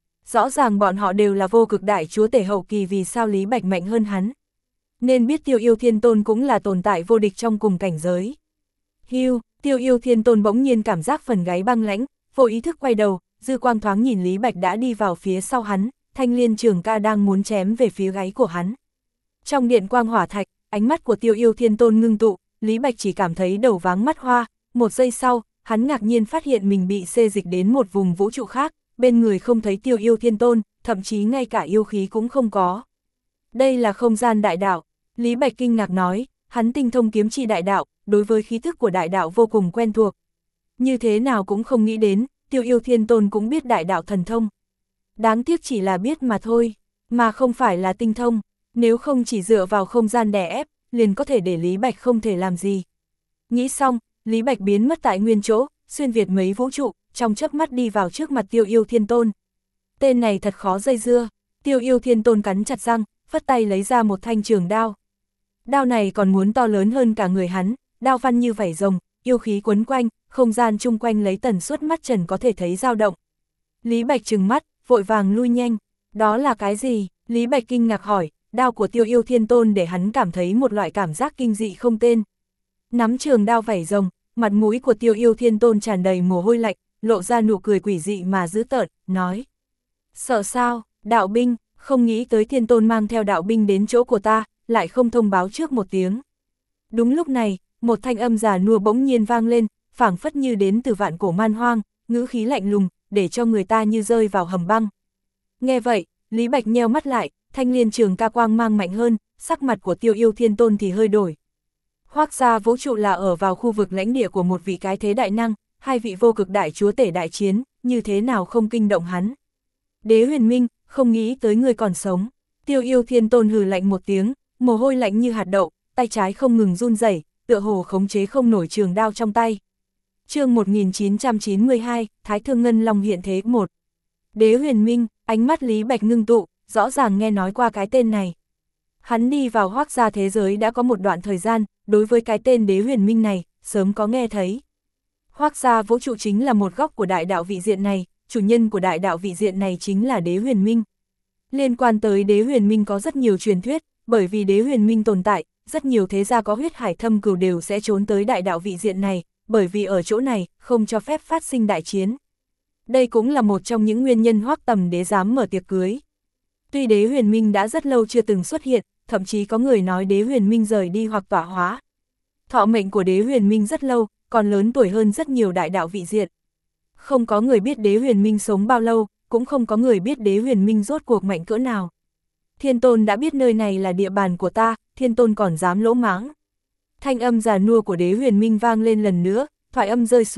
Rõ ràng bọn họ đều là vô cực đại chúa tể hậu kỳ, vì sao Lý Bạch mạnh hơn hắn. Nên biết Tiêu Yêu Thiên Tôn cũng là tồn tại vô địch trong cùng cảnh giới. Hiu, Tiêu Yêu Thiên Tôn bỗng nhiên cảm giác phần gáy băng lãnh, vô ý thức quay đầu, dư quang thoáng nhìn Lý Bạch đã đi vào phía sau hắn, Thanh Liên trường ca đang muốn chém về phía gáy của hắn. Trong điện quang hỏa thạch, ánh mắt của Tiêu Yêu Thiên Tôn ngưng tụ, Lý Bạch chỉ cảm thấy đầu váng mắt hoa, một giây sau, hắn ngạc nhiên phát hiện mình bị xê dịch đến một vùng vũ trụ khác, bên người không thấy Tiêu Yêu Thiên Tôn, thậm chí ngay cả yêu khí cũng không có. Đây là không gian đại đạo, Lý Bạch kinh ngạc nói, hắn tinh thông kiếm chi đại đạo, đối với khí thức của đại đạo vô cùng quen thuộc. Như thế nào cũng không nghĩ đến, Tiêu Yêu Thiên Tôn cũng biết đại đạo thần thông. Đáng tiếc chỉ là biết mà thôi, mà không phải là tinh thông, nếu không chỉ dựa vào không gian đè ép, liền có thể để Lý Bạch không thể làm gì. Nghĩ xong, Lý Bạch biến mất tại nguyên chỗ, xuyên việt mấy vũ trụ, trong chớp mắt đi vào trước mặt Tiêu Yêu Thiên Tôn. Tên này thật khó dây dưa, Tiêu Yêu Thiên Tôn cắn chặt răng, phất tay lấy ra một thanh trường đao. Đao này còn muốn to lớn hơn cả người hắn, đao văn như vảy rồng, yêu khí quấn quanh, không gian chung quanh lấy tần suất mắt trần có thể thấy dao động. Lý Bạch trừng mắt, vội vàng lui nhanh. Đó là cái gì? Lý Bạch kinh ngạc hỏi, đao của Tiêu Yêu Thiên Tôn để hắn cảm thấy một loại cảm giác kinh dị không tên. Nắm trường đao vảy rồng, mặt mũi của Tiêu Yêu Thiên Tôn tràn đầy mồ hôi lạnh, lộ ra nụ cười quỷ dị mà dữ tợn, nói. Sợ sao, đạo binh, không nghĩ tới Thiên Tôn mang theo đạo binh đến chỗ của ta, lại không thông báo trước một tiếng. Đúng lúc này, một thanh âm già nua bỗng nhiên vang lên, phảng phất như đến từ vạn cổ man hoang, ngữ khí lạnh lùng, để cho người ta như rơi vào hầm băng. Nghe vậy, Lý Bạch nheo mắt lại, Thanh Liên trường ca quang mang mạnh hơn, sắc mặt của Tiêu Yêu Thiên Tôn thì hơi đổi. Hoắc gia vũ trụ là ở vào khu vực lãnh địa của một vị cái thế đại năng, hai vị vô cực đại chúa tể đại chiến, như thế nào không kinh động hắn. Đế Huyền Minh, không nghĩ tới người còn sống. Tiêu Yêu Thiên Tôn hừ lạnh một tiếng, mồ hôi lạnh như hạt đậu, tay trái không ngừng run rẩy, tựa hồ khống chế không nổi trường đao trong tay. Chương 1992, Thái Thương Ngân Long hiện thế 1. Đế Huyền Minh, ánh mắt Lý Bạch ngưng tụ, rõ ràng nghe nói qua cái tên này. Hắn đi vào Hoắc gia thế giới đã có một đoạn thời gian, đối với cái tên Đế Huyền Minh này, sớm có nghe thấy. Hoắc gia vũ trụ chính là một góc của đại đạo vị diện này, chủ nhân của đại đạo vị diện này chính là Đế Huyền Minh. Liên quan tới Đế Huyền Minh có rất nhiều truyền thuyết, bởi vì Đế Huyền Minh tồn tại, rất nhiều thế gia có huyết hải thâm cừu đều sẽ trốn tới đại đạo vị diện này, bởi vì ở chỗ này, không cho phép phát sinh đại chiến. Đây cũng là một trong những nguyên nhân Hoắc Tầm Đế dám mở tiệc cưới. Tuy Đế Huyền Minh đã rất lâu chưa từng xuất hiện, thậm chí có người nói Đế Huyền Minh rời đi hoặc tọa hóa. Thọ mệnh của Đế Huyền Minh rất lâu, còn lớn tuổi hơn rất nhiều đại đạo vị diện. Không có người biết Đế Huyền Minh sống bao lâu, cũng không có người biết Đế Huyền Minh rốt cuộc mạnh cỡ nào. Thiên Tôn đã biết nơi này là địa bàn của ta, Thiên Tôn còn dám lỗ mãng. Thanh âm già nua của Đế Huyền Minh vang lên lần nữa, thoại âm rơi xuống,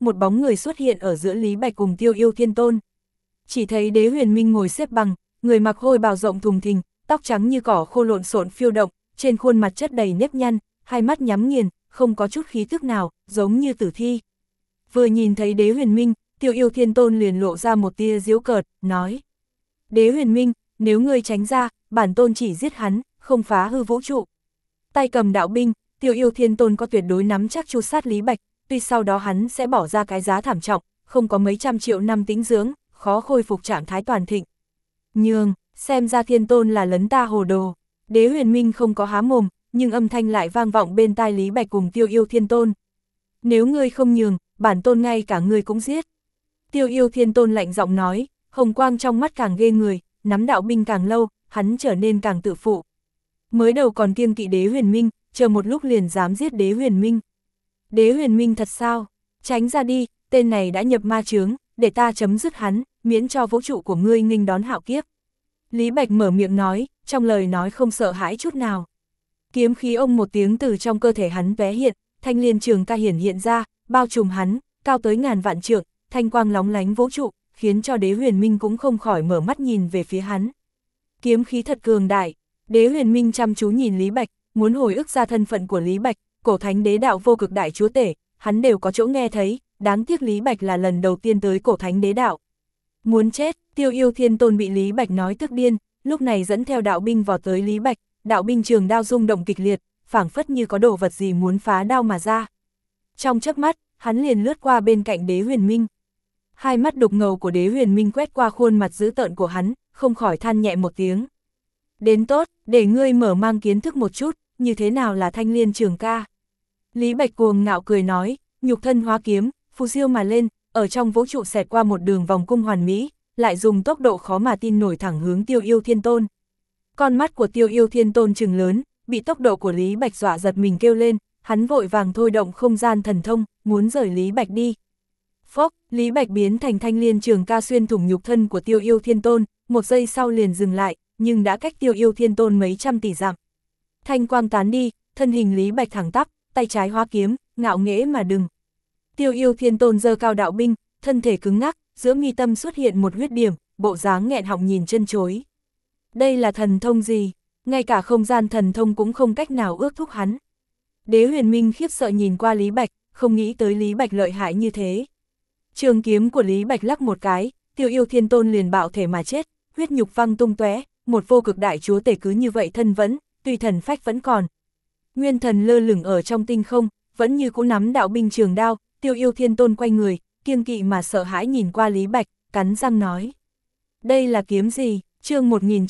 một bóng người xuất hiện ở giữa Lý Bạch cùng Tiêu Yêu Thiên Tôn. Chỉ thấy Đế Huyền Minh ngồi xếp bằng, người mặc hôi bào rộng thùng thình, tóc trắng như cỏ khô lộn xộn phiêu động, trên khuôn mặt chất đầy nếp nhăn, hai mắt nhắm nghiền, không có chút khí tức nào, giống như tử thi. Vừa nhìn thấy Đế Huyền Minh, Tiêu Yêu Thiên Tôn liền lộ ra một tia giễu cợt, nói: Đế Huyền Minh, nếu ngươi tránh ra, bản tôn chỉ giết hắn, không phá hư vũ trụ. Tay cầm đạo binh, Tiêu Yêu Thiên Tôn có tuyệt đối nắm chắc tru sát Lý Bạch, tuy sau đó hắn sẽ bỏ ra cái giá thảm trọng, không có mấy trăm triệu năm tĩnh dưỡng, khó khôi phục trạng thái toàn thịnh. Nhường, xem ra Thiên Tôn là lấn ta hồ đồ. Đế Huyền Minh không có há mồm, nhưng âm thanh lại vang vọng bên tai Lý Bạch cùng Tiêu Yêu Thiên Tôn. Nếu ngươi không nhường, bản tôn ngay cả ngươi cũng giết. Tiêu Yêu Thiên Tôn lạnh giọng nói, hồng quang trong mắt càng ghê người, nắm đạo binh càng lâu, hắn trở nên càng tự phụ. Mới đầu còn kiêng kỵ Đế Huyền Minh, chờ một lúc liền dám giết Đế Huyền Minh. Đế Huyền Minh thật sao? Tránh ra đi, tên này đã nhập ma chướng, để ta chấm dứt hắn, miễn cho vũ trụ của ngươi nghênh đón hạo kiếp. Lý Bạch mở miệng nói, trong lời nói không sợ hãi chút nào. Kiếm khí ông một tiếng từ trong cơ thể hắn tóe hiện, thanh liên trường ca hiển hiện ra, bao trùm hắn, cao tới ngàn vạn trượng, thanh quang lóng lánh vũ trụ, khiến cho Đế Huyền Minh cũng không khỏi mở mắt nhìn về phía hắn. Kiếm khí thật cường đại. Đế Huyền Minh chăm chú nhìn Lý Bạch, muốn hồi ức ra thân phận của Lý Bạch, cổ thánh đế đạo vô cực đại chúa tể, hắn đều có chỗ nghe thấy, đáng tiếc Lý Bạch là lần đầu tiên tới cổ thánh đế đạo. Muốn chết, Tiêu Yêu Thiên Tôn bị Lý Bạch nói tức điên, lúc này dẫn theo đạo binh vào tới Lý Bạch, đạo binh trường đao rung động kịch liệt, phảng phất như có đồ vật gì muốn phá đao mà ra. Trong chớp mắt, hắn liền lướt qua bên cạnh Đế Huyền Minh. Hai mắt đục ngầu của Đế Huyền Minh quét qua khuôn mặt dữ tợn của hắn, không khỏi than nhẹ một tiếng. Đến tốt, để ngươi mở mang kiến thức một chút, như thế nào là thanh liên trường ca. Lý Bạch cuồng ngạo cười nói, nhục thân hóa kiếm, phù diêu mà lên, ở trong vũ trụ xẹt qua một đường vòng cung hoàn mỹ, lại dùng tốc độ khó mà tin nổi thẳng hướng Tiêu Yêu Thiên Tôn. Con mắt của Tiêu Yêu Thiên Tôn trừng lớn, bị tốc độ của Lý Bạch dọa giật mình kêu lên, hắn vội vàng thôi động không gian thần thông, muốn rời Lý Bạch đi. Phốc, Lý Bạch biến thành thanh liên trường ca xuyên thủng nhục thân của Tiêu Yêu Thiên Tôn, một giây sau liền dừng lại, nhưng đã cách Tiêu Yêu Thiên Tôn mấy trăm tỷ dặm. Thanh quang tán đi, thân hình Lý Bạch thẳng tắp, tay trái hóa kiếm, ngạo nghễ mà đừng. Tiêu Yêu Thiên Tôn giơ cao đạo binh, thân thể cứng ngắc, giữa mi tâm xuất hiện một huyết điểm, bộ dáng nghẹn họng nhìn chân chối. Đây là thần thông gì? Ngay cả không gian thần thông cũng không cách nào ước thúc hắn. Đế Huyền Minh khiếp sợ nhìn qua Lý Bạch, không nghĩ tới Lý Bạch lợi hại như thế. Trường kiếm của Lý Bạch lắc một cái, Tiêu Yêu Thiên Tôn liền bạo thể mà chết, huyết nhục văng tung tóe, một vô cực đại chúa tể cứ như vậy thân vẫn, tuy thần phách vẫn còn. Nguyên thần lơ lửng ở trong tinh không, vẫn như cũ nắm đạo binh trường đao, Tiêu Yêu Thiên Tôn quay người, kiêng kỵ mà sợ hãi nhìn qua Lý Bạch, cắn răng nói. Đây là kiếm gì? Chương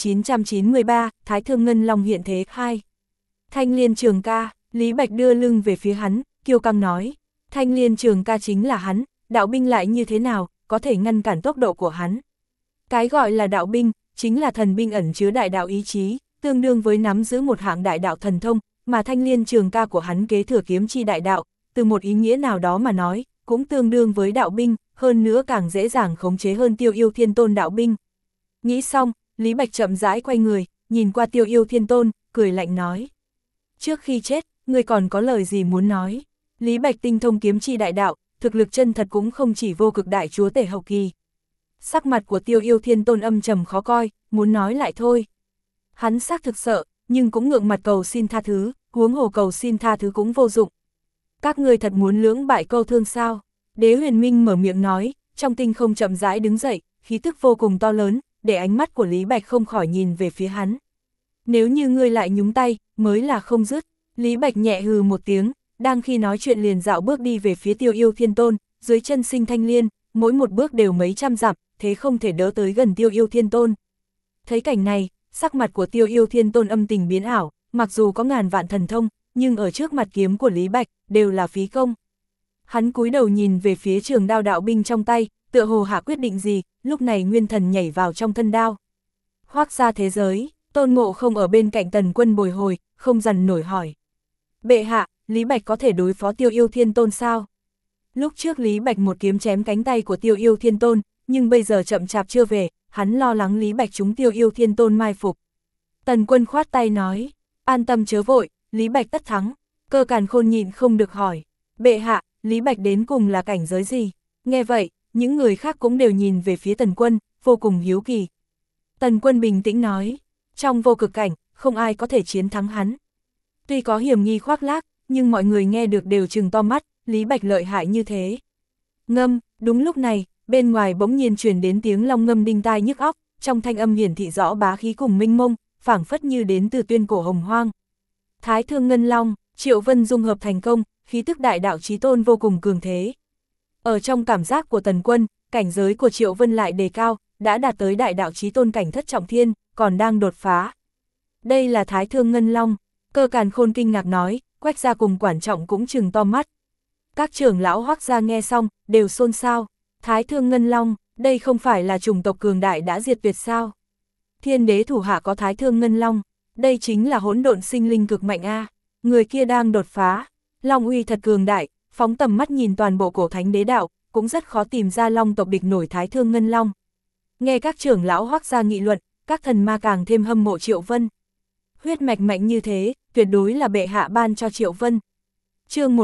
1993, Thái Thương Ngân Long hiện thế 2. Thanh liên trường ca, Lý Bạch đưa lưng về phía hắn, kiêu căng nói. Thanh liên trường ca chính là hắn, đạo binh lại như thế nào, có thể ngăn cản tốc độ của hắn. Cái gọi là đạo binh, chính là thần binh ẩn chứa đại đạo ý chí, tương đương với nắm giữ một hạng đại đạo thần thông, mà thanh liên trường ca của hắn kế thừa kiếm chi đại đạo, từ một ý nghĩa nào đó mà nói, cũng tương đương với đạo binh, hơn nữa càng dễ dàng khống chế hơn Tiêu Yêu Thiên Tôn đạo binh. Nghĩ xong, Lý Bạch chậm rãi quay người, nhìn qua Tiêu Yêu Thiên Tôn, cười lạnh nói. Trước khi chết, ngươi còn có lời gì muốn nói? Lý Bạch tinh thông kiếm chi đại đạo, thực lực chân thật cũng không chỉ vô cực đại chúa tể hậu kỳ. Sắc mặt của Tiêu Yêu Thiên Tôn âm trầm khó coi, muốn nói lại thôi. Hắn xác thực sợ, nhưng cũng ngượng mặt cầu xin tha thứ, huống hồ cầu xin tha thứ cũng vô dụng. Các ngươi thật muốn lưỡng bại câu thương sao? Đế Huyền Minh mở miệng nói, trong tinh không chậm rãi đứng dậy, khí tức vô cùng to lớn, để ánh mắt của Lý Bạch không khỏi nhìn về phía hắn. Nếu như ngươi lại nhúng tay, mới là không dứt. Lý Bạch nhẹ hừ một tiếng, đang khi nói chuyện liền dạo bước đi về phía Tiêu Yêu Thiên Tôn, dưới chân sinh thanh liên, mỗi một bước đều mấy trăm dặm, thế không thể đỡ tới gần Tiêu Yêu Thiên Tôn. Thấy cảnh này, sắc mặt của Tiêu Yêu Thiên Tôn âm tình biến ảo, mặc dù có ngàn vạn thần thông, nhưng ở trước mặt kiếm của Lý Bạch, đều là phí công. Hắn cúi đầu nhìn về phía trường đao đạo binh trong tay, tựa hồ hạ quyết định gì, lúc này nguyên thần nhảy vào trong thân đao. Hoác ra thế giới, Tôn Ngộ Không ở bên cạnh Tần Quân bồi hồi, không dằn nổi hỏi. Bệ hạ, Lý Bạch có thể đối phó Tiêu Yêu Thiên Tôn sao? Lúc trước Lý Bạch một kiếm chém cánh tay của Tiêu Yêu Thiên Tôn, nhưng bây giờ chậm chạp chưa về, hắn lo lắng Lý Bạch trúng Tiêu Yêu Thiên Tôn mai phục. Tần Quân khoát tay nói, an tâm chớ vội, Lý Bạch tất thắng. Cơ Càn Khôn nhịn không được hỏi, bệ hạ, Lý Bạch đến cùng là cảnh giới gì? Nghe vậy, những người khác cũng đều nhìn về phía Tần Quân, vô cùng hiếu kỳ. Tần Quân bình tĩnh nói, trong vô cực cảnh, không ai có thể chiến thắng hắn. Tuy có hiểm nghi khoác lác, nhưng mọi người nghe được đều trừng to mắt, Lý Bạch lợi hại như thế. Ngâm, đúng lúc này, bên ngoài bỗng nhiên truyền đến tiếng long ngâm đinh tai nhức óc, trong thanh âm hiển thị rõ bá khí cùng minh mông, phảng phất như đến từ tuyên cổ hồng hoang. Thái Thương Ngân Long, Triệu Vân dung hợp thành công, khí tức đại đạo chí tôn vô cùng cường thế. Ở trong cảm giác của Tần Quân, cảnh giới của Triệu Vân lại đề cao, đã đạt tới đại đạo chí tôn cảnh thất trọng thiên, còn đang đột phá. Đây là Thái Thương Ngân Long, Cơ Càn Khôn kinh ngạc nói, Quách gia cùng Quản Trọng cũng trừng to mắt. Các trưởng lão Hoắc gia nghe xong, đều xôn xao. Thái Thương Ngân Long, đây không phải là chủng tộc cường đại đã diệt tuyệt sao? Thiên đế thủ hạ có Thái Thương Ngân Long, đây chính là hỗn độn sinh linh cực mạnh a. Người kia đang đột phá, Long uy thật cường đại, phóng tầm mắt nhìn toàn bộ cổ thánh đế đạo, cũng rất khó tìm ra Long tộc địch nổi Thái Thương Ngân Long. Nghe các trưởng lão Hoắc gia nghị luận, các thần ma càng thêm hâm mộ Triệu Vân. Huyết mạch mạnh như thế, tuyệt đối là bệ hạ ban cho Triệu Vân. Chương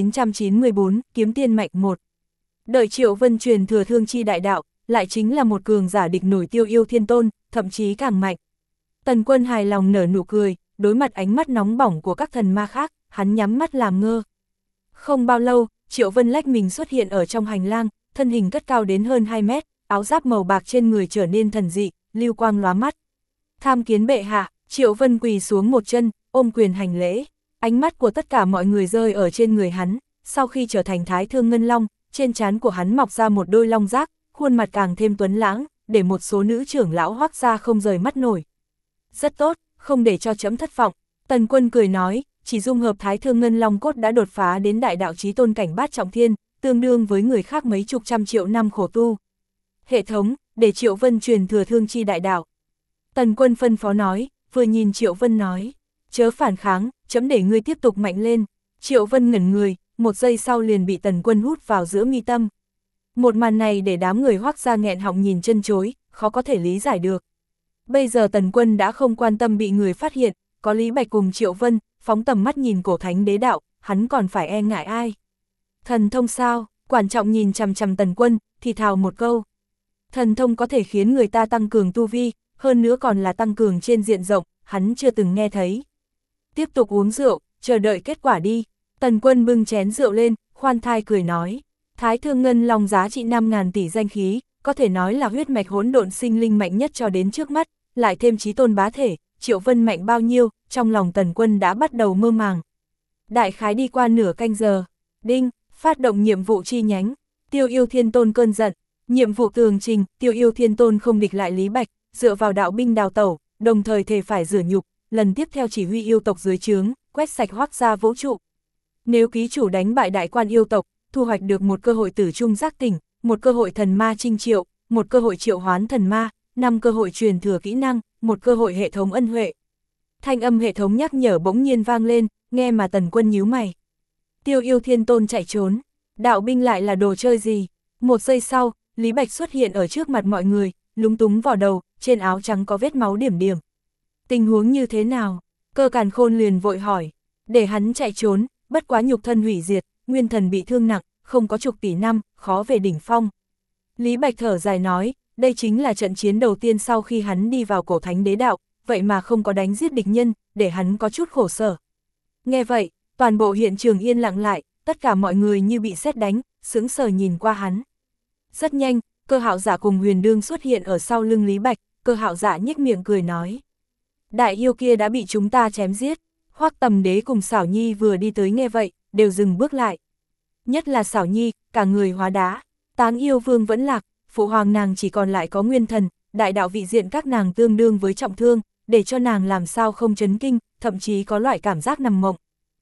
1994, Kiếm Tiên Mạnh 1. Đợi Triệu Vân truyền thừa thương chi đại đạo, lại chính là một cường giả địch nổi Tiêu Yêu Thiên Tôn, thậm chí càng mạnh. Tần Quân hài lòng nở nụ cười, đối mặt ánh mắt nóng bỏng của các thần ma khác, hắn nhắm mắt làm ngơ. Không bao lâu, Triệu Vân lách mình xuất hiện ở trong hành lang, thân hình cất cao đến hơn 2 mét, áo giáp màu bạc trên người trở nên thần dị, lưu quang lóa mắt. Tham kiến bệ hạ, Triệu Vân quỳ xuống một chân, ôm quyền hành lễ. Ánh mắt của tất cả mọi người rơi ở trên người hắn, sau khi trở thành Thái Thương Ngân Long, trên trán của hắn mọc ra một đôi long giác, khuôn mặt càng thêm tuấn lãng, để một số nữ trưởng lão Hoắc gia không rời mắt nổi. Rất tốt, không để cho chấm thất vọng. Tần Quân cười nói, chỉ dung hợp Thái Thương Ngân Long cốt đã đột phá đến đại đạo chí tôn cảnh bát trọng thiên, tương đương với người khác mấy chục trăm triệu năm khổ tu. Hệ thống, để Triệu Vân truyền thừa thương chi đại đạo. Tần Quân phân phó nói, vừa nhìn Triệu Vân nói, chớ phản kháng, chấm để ngươi tiếp tục mạnh lên. Triệu Vân ngẩn người, một giây sau liền bị Tần Quân hút vào giữa mi tâm. Một màn này để đám người Hoắc gia nghẹn họng nhìn chân chối, khó có thể lý giải được. Bây giờ Tần Quân đã không quan tâm bị người phát hiện, có Lý Bạch cùng Triệu Vân, phóng tầm mắt nhìn cổ thánh đế đạo, hắn còn phải e ngại ai? Thần thông sao? Quản Trọng nhìn chằm chằm Tần Quân, thì thào một câu. Thần thông có thể khiến người ta tăng cường tu vi, hơn nữa còn là tăng cường trên diện rộng, hắn chưa từng nghe thấy. Tiếp tục uống rượu, chờ đợi kết quả đi. Tần Quân bưng chén rượu lên, khoan thai cười nói. Thái Thương Ngân Long giá trị 5.000 tỷ danh khí, có thể nói là huyết mạch hỗn độn sinh linh mạnh nhất cho đến trước mắt, lại thêm chí tôn bá thể, Triệu Vân mạnh bao nhiêu, trong lòng Tần Quân đã bắt đầu mơ màng. Đại khái đi qua nửa canh giờ, đinh, phát động nhiệm vụ chi nhánh, Tiêu Yêu Thiên Tôn cơn giận, nhiệm vụ tường trình, Tiêu Yêu Thiên Tôn không địch lại Lý Bạch, dựa vào đạo binh đào tẩu, đồng thời thề phải rửa nhục, lần tiếp theo chỉ huy yêu tộc dưới trướng, quét sạch Hoắc gia vũ trụ. Nếu ký chủ đánh bại đại quan yêu tộc, thu hoạch được một cơ hội tử trung giác tỉnh, một cơ hội thần ma trinh triệu, một cơ hội triệu hoán thần ma, 5 cơ hội truyền thừa kỹ năng, một cơ hội hệ thống ân huệ. Thanh âm hệ thống nhắc nhở bỗng nhiên vang lên, nghe mà Tần Quân nhíu mày. Tiêu Yêu Thiên Tôn chạy trốn, đạo binh lại là đồ chơi gì? Một giây sau, Lý Bạch xuất hiện ở trước mặt mọi người, lúng túng vò đầu, trên áo trắng có vết máu điểm điểm. Tình huống như thế nào? Cơ Càn Khôn liền vội hỏi. Để hắn chạy trốn, bất quá nhục thân hủy diệt, nguyên thần bị thương nặng, không có chục tỷ năm, khó về đỉnh phong. Lý Bạch thở dài nói, đây chính là trận chiến đầu tiên sau khi hắn đi vào cổ thánh đế đạo, vậy mà không có đánh giết địch nhân, để hắn có chút khổ sở. Nghe vậy, toàn bộ hiện trường yên lặng lại, tất cả mọi người như bị sét đánh, sững sờ nhìn qua hắn. Rất nhanh, Cơ Hạo Giả cùng Huyền Đương xuất hiện ở sau lưng Lý Bạch, Cơ Hạo Giả nhếch miệng cười nói. Đại yêu kia đã bị chúng ta chém giết. Hoắc Tầm Đế cùng Xảo Nhi vừa đi tới nghe vậy, đều dừng bước lại. Nhất là Xảo Nhi, cả người hóa đá. Táng yêu vương vẫn lạc, phụ hoàng nàng chỉ còn lại có nguyên thần, đại đạo vị diện các nàng tương đương với trọng thương, để cho nàng làm sao không chấn kinh, thậm chí có loại cảm giác nằm mộng.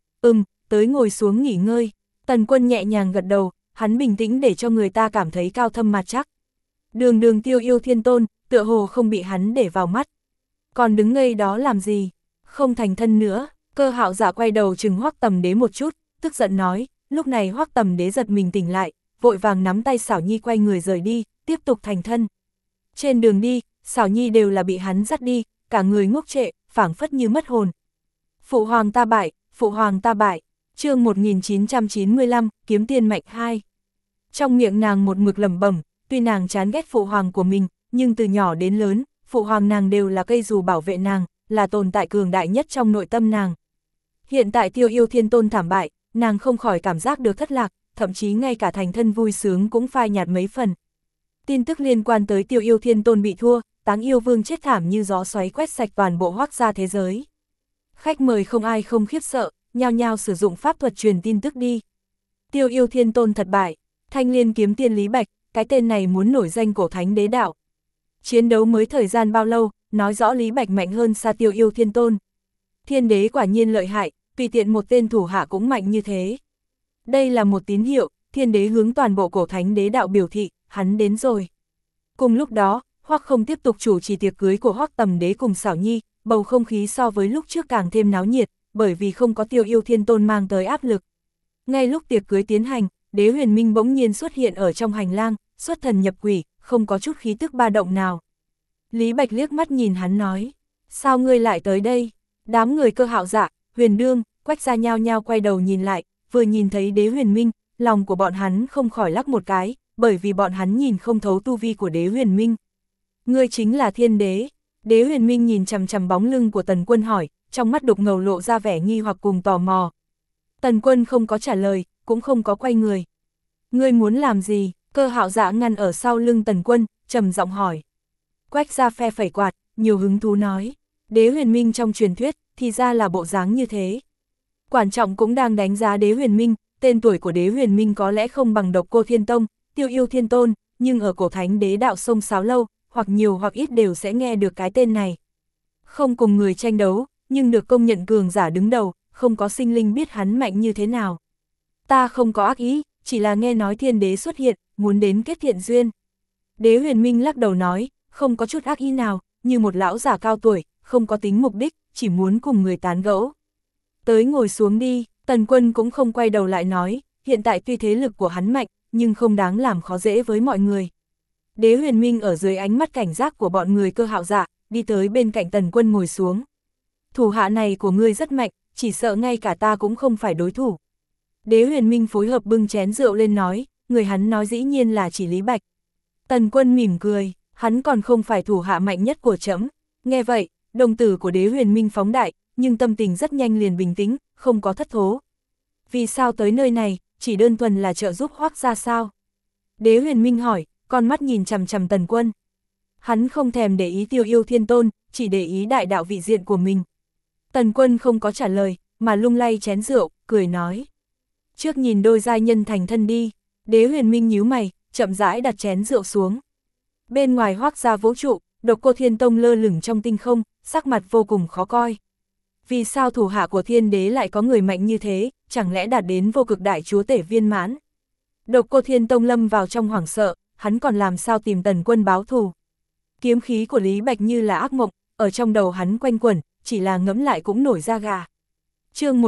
Tới ngồi xuống nghỉ ngơi. Tần Quân nhẹ nhàng gật đầu, hắn bình tĩnh để cho người ta cảm thấy cao thâm mặt chắc. Đường Tiêu Yêu Thiên Tôn, tựa hồ không bị hắn để vào mắt. Còn đứng ngây đó làm gì? Không thành thân nữa. Cơ Hạo Giả quay đầu chừng Hoắc Tầm Đế một chút, tức giận nói. Lúc này Hoắc Tầm Đế giật mình tỉnh lại, vội vàng nắm tay Xảo Nhi quay người rời đi, tiếp tục thành thân. Trên đường đi, Xảo Nhi đều là bị hắn dắt đi, cả người ngốc trệ, phảng phất như mất hồn. Phụ hoàng ta bại, phụ hoàng ta bại. Chương 1995, Kiếm Tiên Mạnh 2. Trong miệng nàng một mực lẩm bẩm, tuy nàng chán ghét phụ hoàng của mình, nhưng từ nhỏ đến lớn, phụ hoàng nàng đều là cây dù bảo vệ nàng, là tồn tại cường đại nhất trong nội tâm nàng. Hiện tại Tiêu Yêu Thiên Tôn thảm bại, nàng không khỏi cảm giác được thất lạc, thậm chí ngay cả thành thân vui sướng cũng phai nhạt mấy phần. Tin tức liên quan tới Tiêu Yêu Thiên Tôn bị thua, Táng Yêu Vương chết thảm như gió xoáy quét sạch toàn bộ Hoắc gia thế giới. Khách mời không ai không khiếp sợ, nhao nhao sử dụng pháp thuật truyền tin tức đi. Tiêu Yêu Thiên Tôn thất bại, Thanh Liên kiếm tiên Lý Bạch, cái tên này muốn nổi danh cổ thánh đế đạo. Chiến đấu mới thời gian bao lâu, nói rõ Lý Bạch mạnh hơn xa Tiêu Yêu Thiên Tôn. Thiên đế quả nhiên lợi hại, tùy tiện một tên thủ hạ cũng mạnh như thế. Đây là một tín hiệu, thiên đế hướng toàn bộ cổ thánh đế đạo biểu thị, hắn đến rồi. Cùng lúc đó, Hoắc không tiếp tục chủ trì tiệc cưới của Hoắc Tầm đế cùng Xảo Nhi, bầu không khí so với lúc trước càng thêm náo nhiệt, bởi vì không có Tiêu Yêu Thiên Tôn mang tới áp lực. Ngay lúc tiệc cưới tiến hành, Đế Huyền Minh bỗng nhiên xuất hiện ở trong hành lang, xuất thần nhập quỷ, không có chút khí tức ba động nào. Lý Bạch liếc mắt nhìn hắn nói, sao ngươi lại tới đây? Đám người Cơ Hạo Dạ, Huyền Đương, Quách Gia nhao nhao quay đầu nhìn lại, vừa nhìn thấy Đế Huyền Minh, lòng của bọn hắn không khỏi lắc một cái, bởi vì bọn hắn nhìn không thấu tu vi của Đế Huyền Minh. Ngươi chính là thiên đế. Đế Huyền Minh nhìn chằm chằm bóng lưng của Tần Quân hỏi, trong mắt đục ngầu lộ ra vẻ nghi hoặc cùng tò mò. Tần Quân không có trả lời, cũng không có quay người. Ngươi muốn làm gì? Cơ Hạo Dạ ngăn ở sau lưng Tần Quân, trầm giọng hỏi. Quách Gia phe phẩy quạt, nhiều hứng thú nói. Đế Huyền Minh trong truyền thuyết, thì ra là bộ dáng như thế. Quản trọng cũng đang đánh giá Đế Huyền Minh, tên tuổi của Đế Huyền Minh có lẽ không bằng Độc Cô Thiên Tông, Tiêu Yêu Thiên Tôn, nhưng ở cổ thánh đế đạo sông sáo lâu, hoặc nhiều hoặc ít đều sẽ nghe được cái tên này. Không cùng người tranh đấu, nhưng được công nhận cường giả đứng đầu, không có sinh linh biết hắn mạnh như thế nào. Ta không có ác ý, chỉ là nghe nói thiên đế xuất hiện, muốn đến kết thiện duyên. Đế Huyền Minh lắc đầu nói, không có chút ác ý nào, như một lão giả cao tuổi, không có tính mục đích, chỉ muốn cùng người tán gẫu. Tới ngồi xuống đi, Tần Quân cũng không quay đầu lại nói, hiện tại tuy thế lực của hắn mạnh, nhưng không đáng làm khó dễ với mọi người. Đế Huyền Minh ở dưới ánh mắt cảnh giác của bọn người Cơ Hạo Dạ, đi tới bên cạnh Tần Quân ngồi xuống. Thủ hạ này của ngươi rất mạnh, chỉ sợ ngay cả ta cũng không phải đối thủ. Đế Huyền Minh phối hợp bưng chén rượu lên nói, người hắn nói dĩ nhiên là chỉ Lý Bạch. Tần Quân mỉm cười, hắn còn không phải thủ hạ mạnh nhất của trẫm. Nghe vậy, đồng tử của Đế Huyền Minh phóng đại, nhưng tâm tình rất nhanh liền bình tĩnh, không có thất thố. Vì sao tới nơi này, chỉ đơn thuần là trợ giúp Hoắc gia sao? Đế Huyền Minh hỏi, con mắt nhìn chằm chằm Tần Quân. Hắn không thèm để ý Tiêu Yêu Thiên Tôn, chỉ để ý đại đạo vị diện của mình. Tần Quân không có trả lời, mà lung lay chén rượu, cười nói. Trước nhìn đôi giai nhân thành thân đi. Đế Huyền Minh nhíu mày, chậm rãi đặt chén rượu xuống. Bên ngoài Hoắc gia vũ trụ, Độc Cô Thiên Tông lơ lửng trong tinh không, sắc mặt vô cùng khó coi. Vì sao thủ hạ của thiên đế lại có người mạnh như thế, chẳng lẽ đạt đến vô cực đại chúa tể viên mãn? Độc Cô Thiên Tông lâm vào trong hoảng sợ, hắn còn làm sao tìm Tần Quân báo thù. Kiếm khí của Lý Bạch như là ác mộng, ở trong đầu hắn quanh quẩn, chỉ là ngẫm lại cũng nổi da gà. Chương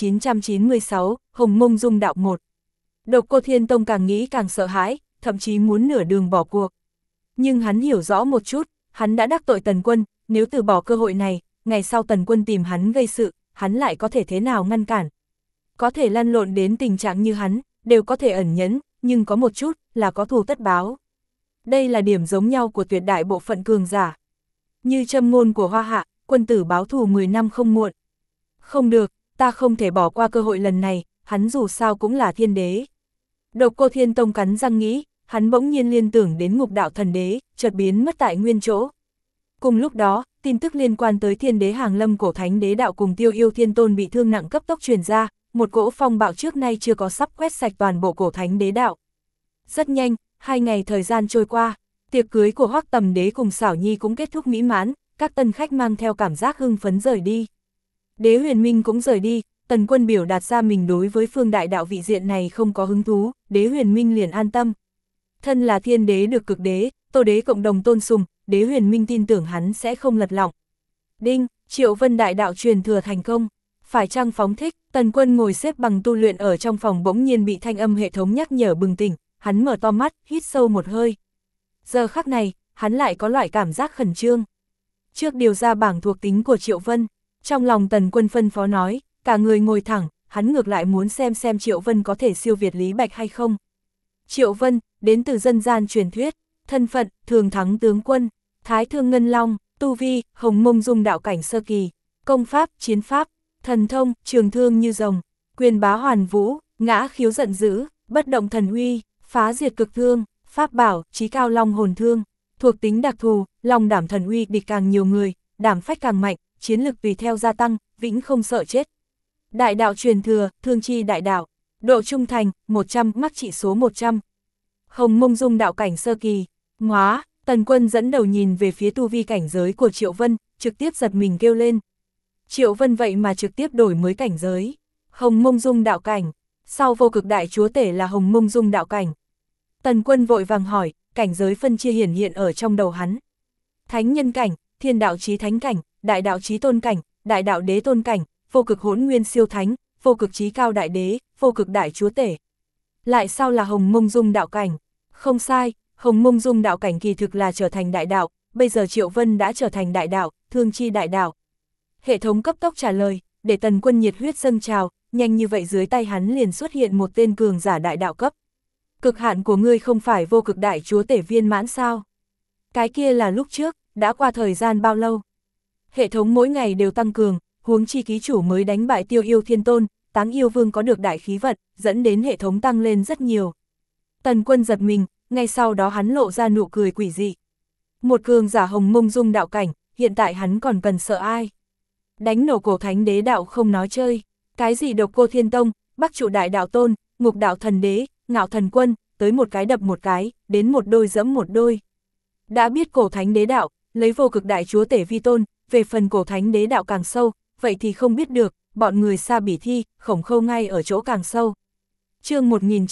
1996, Hồng Mông Dung Đạo 1. Độc Cô Thiên Tông càng nghĩ càng sợ hãi, thậm chí muốn nửa đường bỏ cuộc. Nhưng hắn hiểu rõ một chút, hắn đã đắc tội Tần Quân, nếu từ bỏ cơ hội này, ngày sau Tần Quân tìm hắn gây sự, hắn lại có thể thế nào ngăn cản. Có thể lăn lộn đến tình trạng như hắn, đều có thể ẩn nhẫn, nhưng có một chút, là có thù tất báo. Đây là điểm giống nhau của tuyệt đại bộ phận cường giả. Như châm ngôn của Hoa Hạ, quân tử báo thù 10 năm không muộn. Không được, ta không thể bỏ qua cơ hội lần này, hắn dù sao cũng là thiên đế. Độc Cô Thiên Tông cắn răng nghĩ, hắn bỗng nhiên liên tưởng đến Ngục Đạo Thần Đế, chợt biến mất tại nguyên chỗ. Cùng lúc đó, tin tức liên quan tới thiên đế hàng lâm cổ thánh đế đạo cùng Tiêu Yêu Thiên Tôn bị thương nặng cấp tốc truyền ra, một cỗ phong bạo trước nay chưa có sắp quét sạch toàn bộ cổ thánh đế đạo. Rất nhanh, 2 ngày thời gian trôi qua, tiệc cưới của Hoắc Tầm đế cùng Xảo Nhi cũng kết thúc mỹ mãn, các tân khách mang theo cảm giác hưng phấn rời đi. Đế Huyền Minh cũng rời đi, Tần Quân biểu đạt ra mình đối với phương đại đạo vị diện này không có hứng thú, Đế Huyền Minh liền an tâm. Thân là thiên đế được cực đế, Tô đế cộng đồng tôn sùng, Đế Huyền Minh tin tưởng hắn sẽ không lật lọng. Đinh, Triệu Vân đại đạo truyền thừa thành công. Phải chăng phóng thích? Tần Quân ngồi xếp bằng tu luyện ở trong phòng bỗng nhiên bị thanh âm hệ thống nhắc nhở bừng tỉnh, hắn mở to mắt, hít sâu một hơi. Giờ khắc này, hắn lại có loại cảm giác khẩn trương. Trước điều ra bảng thuộc tính của Triệu Vân, trong lòng Tần Quân phân phó nói, cả người ngồi thẳng, hắn ngược lại muốn xem Triệu Vân có thể siêu việt Lý Bạch hay không. Triệu Vân, đến từ dân gian truyền thuyết, thân phận, thường thắng tướng quân, Thái Thương Ngân Long, tu vi, Hồng Mông Dung đạo cảnh sơ kỳ, công pháp, chiến pháp, thần thông, trường thương như rồng, quyền bá hoàn vũ, ngã khiếu giận dữ, bất động thần uy, phá diệt cực thương, pháp bảo, chí cao long hồn thương, thuộc tính đặc thù, long đảm thần uy địch càng nhiều người, đảm phách càng mạnh, chiến lực tùy theo gia tăng, vĩnh không sợ chết. Đại đạo truyền thừa, thương chi đại đạo, độ trung thành, 100, mắc trị số 100. Hồng Mông Dung đạo cảnh sơ kỳ, ngóa, Tần Quân dẫn đầu nhìn về phía tu vi cảnh giới của Triệu Vân, trực tiếp giật mình kêu lên. Triệu Vân vậy mà trực tiếp đổi mới cảnh giới. Hồng Mông Dung đạo cảnh, sau vô cực đại chúa tể là Hồng Mông Dung đạo cảnh. Tần Quân vội vàng hỏi, cảnh giới phân chia hiển hiện ở trong đầu hắn. Thánh nhân cảnh, thiên đạo chí thánh cảnh, đại đạo chí tôn cảnh, đại đạo đế tôn cảnh, vô cực hỗn nguyên siêu thánh, vô cực chí cao đại đế, vô cực đại chúa tể. Lại sau là Hồng Mông Dung đạo cảnh. Không sai, Hồng Mông Dung đạo cảnh kỳ thực là trở thành đại đạo, bây giờ Triệu Vân đã trở thành đại đạo, thương chi đại đạo. Hệ thống cấp tốc trả lời, để Tần Quân nhiệt huyết dâng trào, nhanh như vậy dưới tay hắn liền xuất hiện một tên cường giả đại đạo cấp. Cực hạn của ngươi không phải vô cực đại chúa tể viên mãn sao? Cái kia là lúc trước, đã qua thời gian bao lâu? Hệ thống mỗi ngày đều tăng cường, huống chi ký chủ mới đánh bại Tiêu Yêu Thiên Tôn, Táng Yêu Vương có được đại khí vận, dẫn đến hệ thống tăng lên rất nhiều. Tần Quân giật mình, ngay sau đó hắn lộ ra nụ cười quỷ dị. Một cường giả Hồng Mông Dung đạo cảnh, hiện tại hắn còn cần sợ ai? Đánh nổ cổ thánh đế đạo không nói chơi, cái gì Độc Cô Thiên Tông, Bắc Trụ Đại Đạo Tôn, Ngục Đạo Thần Đế, Ngạo Thần Quân, tới một cái đập một cái, đến một đôi dẫm một đôi. Đã biết cổ thánh đế đạo, lấy vô cực đại chúa tể vi tôn, về phần cổ thánh đế đạo càng sâu, vậy thì không biết được, bọn người xa bỉ thi, Khổng Khâu ngay ở chỗ càng sâu. Chương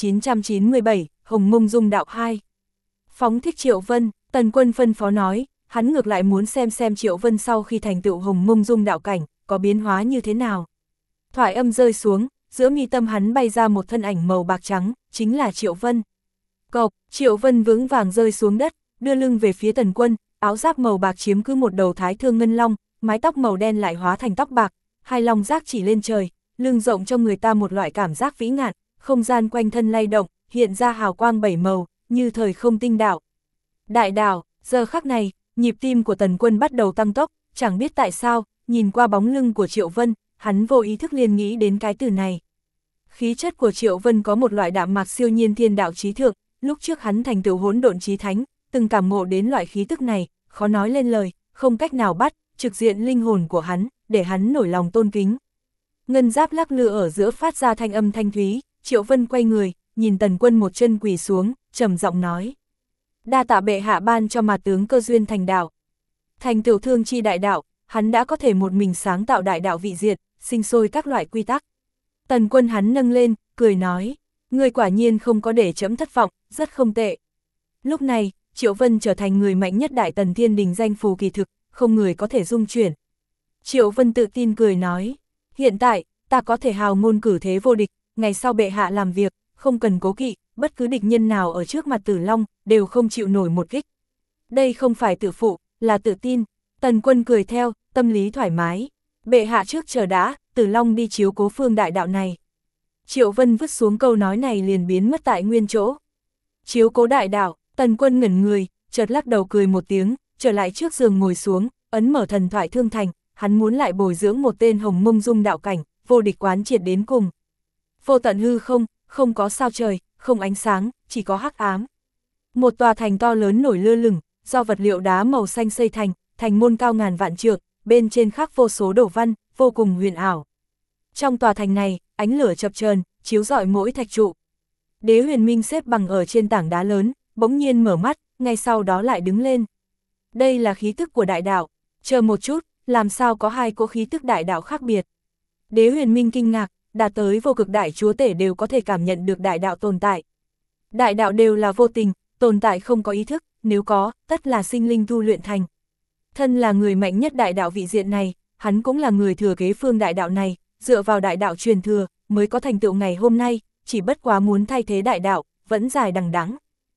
1997, Hồng Mông Dung đạo 2. Phóng thích Triệu Vân, Tần Quân phân phó nói, hắn ngược lại muốn xem Triệu Vân sau khi thành tựu Hồng Mông Dung đạo cảnh, có biến hóa như thế nào. Thoại âm rơi xuống, giữa mi tâm hắn bay ra một thân ảnh màu bạc trắng, chính là Triệu Vân. Cộc, Triệu Vân vững vàng rơi xuống đất, đưa lưng về phía Tần Quân, áo giáp màu bạc chiếm cứ một đầu Thái Thương Ngân Long, mái tóc màu đen lại hóa thành tóc bạc, hai long giác chỉ lên trời, lưng rộng cho người ta một loại cảm giác vĩ ngạn, không gian quanh thân lay động, hiện ra hào quang bảy màu, như thời không tinh đạo. Đại đạo, giờ khắc này, nhịp tim của Tần Quân bắt đầu tăng tốc, chẳng biết tại sao, nhìn qua bóng lưng của Triệu Vân, hắn vô ý thức liền nghĩ đến cái từ này. Khí chất của Triệu Vân có một loại đạm mạc siêu nhiên thiên đạo chí thượng, lúc trước hắn thành tựu hỗn độn chí thánh, từng cảm ngộ đến loại khí tức này, khó nói lên lời, không cách nào bắt, trực diện linh hồn của hắn, để hắn nổi lòng tôn kính. Ngân giáp lắc lư ở giữa phát ra thanh âm thanh thúy, Triệu Vân quay người, nhìn Tần Quân một chân quỳ xuống, trầm giọng nói: đa tạ bệ hạ ban cho mà tướng cơ duyên thành đạo. Thành tựu thương chi đại đạo, hắn đã có thể một mình sáng tạo đại đạo vị diệt, sinh sôi các loại quy tắc. Tần Quân hắn nâng lên, cười nói: ngươi quả nhiên không có để chấm thất vọng, rất không tệ. Lúc này, Triệu Vân trở thành người mạnh nhất Đại Tần Thiên Đình danh phù kỳ thực, không người có thể dung chuyển. Triệu Vân tự tin cười nói: hiện tại, ta có thể hào ngôn cử thế vô địch, ngày sau bệ hạ làm việc, không cần cố kỵ, bất cứ địch nhân nào ở trước mặt Tử Long, đều không chịu nổi một kích. Đây không phải tự phụ, là tự tin. Tần Quân cười theo, tâm lý thoải mái. Bệ hạ trước chờ đã, Tử Long đi chiếu cố phương đại đạo này. Triệu Vân vứt xuống câu nói này liền biến mất tại nguyên chỗ. Chiếu cố đại đạo, Tần Quân ngẩn người, chợt lắc đầu cười một tiếng, trở lại trước giường ngồi xuống, ấn mở thần thoại thương thành, hắn muốn lại bồi dưỡng một tên Hồng Mông Dung đạo cảnh, vô địch quán triệt đến cùng. Vô tận hư không, không có sao trời, không ánh sáng, chỉ có hắc ám. Một tòa thành to lớn nổi lơ lửng, do vật liệu đá màu xanh xây thành, thành môn cao ngàn vạn trượng, bên trên khắc vô số đồ văn, vô cùng huyền ảo. Trong tòa thành này, ánh lửa chập chờn, chiếu rọi mỗi thạch trụ. Đế Huyền Minh xếp bằng ở trên tảng đá lớn, bỗng nhiên mở mắt, ngay sau đó lại đứng lên. Đây là khí tức của đại đạo, chờ một chút, làm sao có hai cỗ khí tức đại đạo khác biệt. Đế Huyền Minh kinh ngạc, đạt tới vô cực đại chúa tể đều có thể cảm nhận được đại đạo tồn tại. Đại đạo đều là vô tình, tồn tại không có ý thức, nếu có, tất là sinh linh tu luyện thành. Thân là người mạnh nhất đại đạo vị diện này, hắn cũng là người thừa kế phương đại đạo này, dựa vào đại đạo truyền thừa, mới có thành tựu ngày hôm nay, chỉ bất quá muốn thay thế đại đạo, vẫn dài đằng đẵng.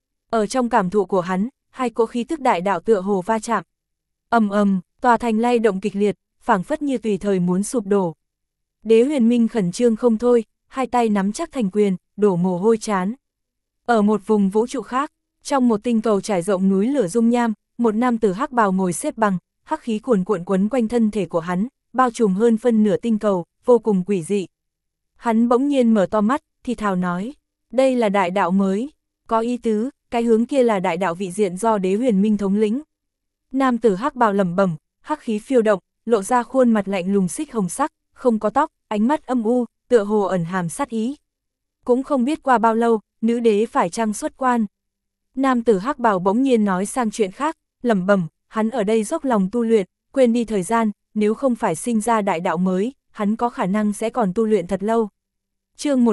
Ở trong cảm thụ của hắn, hai cỗ khí tức đại đạo tựa hồ va chạm. Ầm ầm, tòa thành lay động kịch liệt, phảng phất như tùy thời muốn sụp đổ. Đế Huyền Minh khẩn trương không thôi, hai tay nắm chắc thành quyền, đổ mồ hôi trán. Ở một vùng vũ trụ khác, trong một tinh cầu trải rộng núi lửa dung nham, một nam tử hắc bào ngồi xếp bằng, hắc khí cuồn cuộn quấn quanh thân thể của hắn, bao trùm hơn phân nửa tinh cầu, vô cùng quỷ dị. Hắn bỗng nhiên mở to mắt, thì thào nói, đây là đại đạo mới, có ý tứ, cái hướng kia là đại đạo vị diện do Đế Huyền Minh thống lĩnh. Nam tử hắc bào lẩm bẩm, hắc khí phiêu động, lộ ra khuôn mặt lạnh lùng xích hồng sắc, không có tóc, ánh mắt âm u, tựa hồ ẩn hàm sát ý. Cũng không biết qua bao lâu, nữ đế phải chăng xuất quan. Nam tử hắc bào bỗng nhiên nói sang chuyện khác, lẩm bẩm, hắn ở đây dốc lòng tu luyện, quên đi thời gian, nếu không phải sinh ra đại đạo mới, hắn có khả năng sẽ còn tu luyện thật lâu. Chương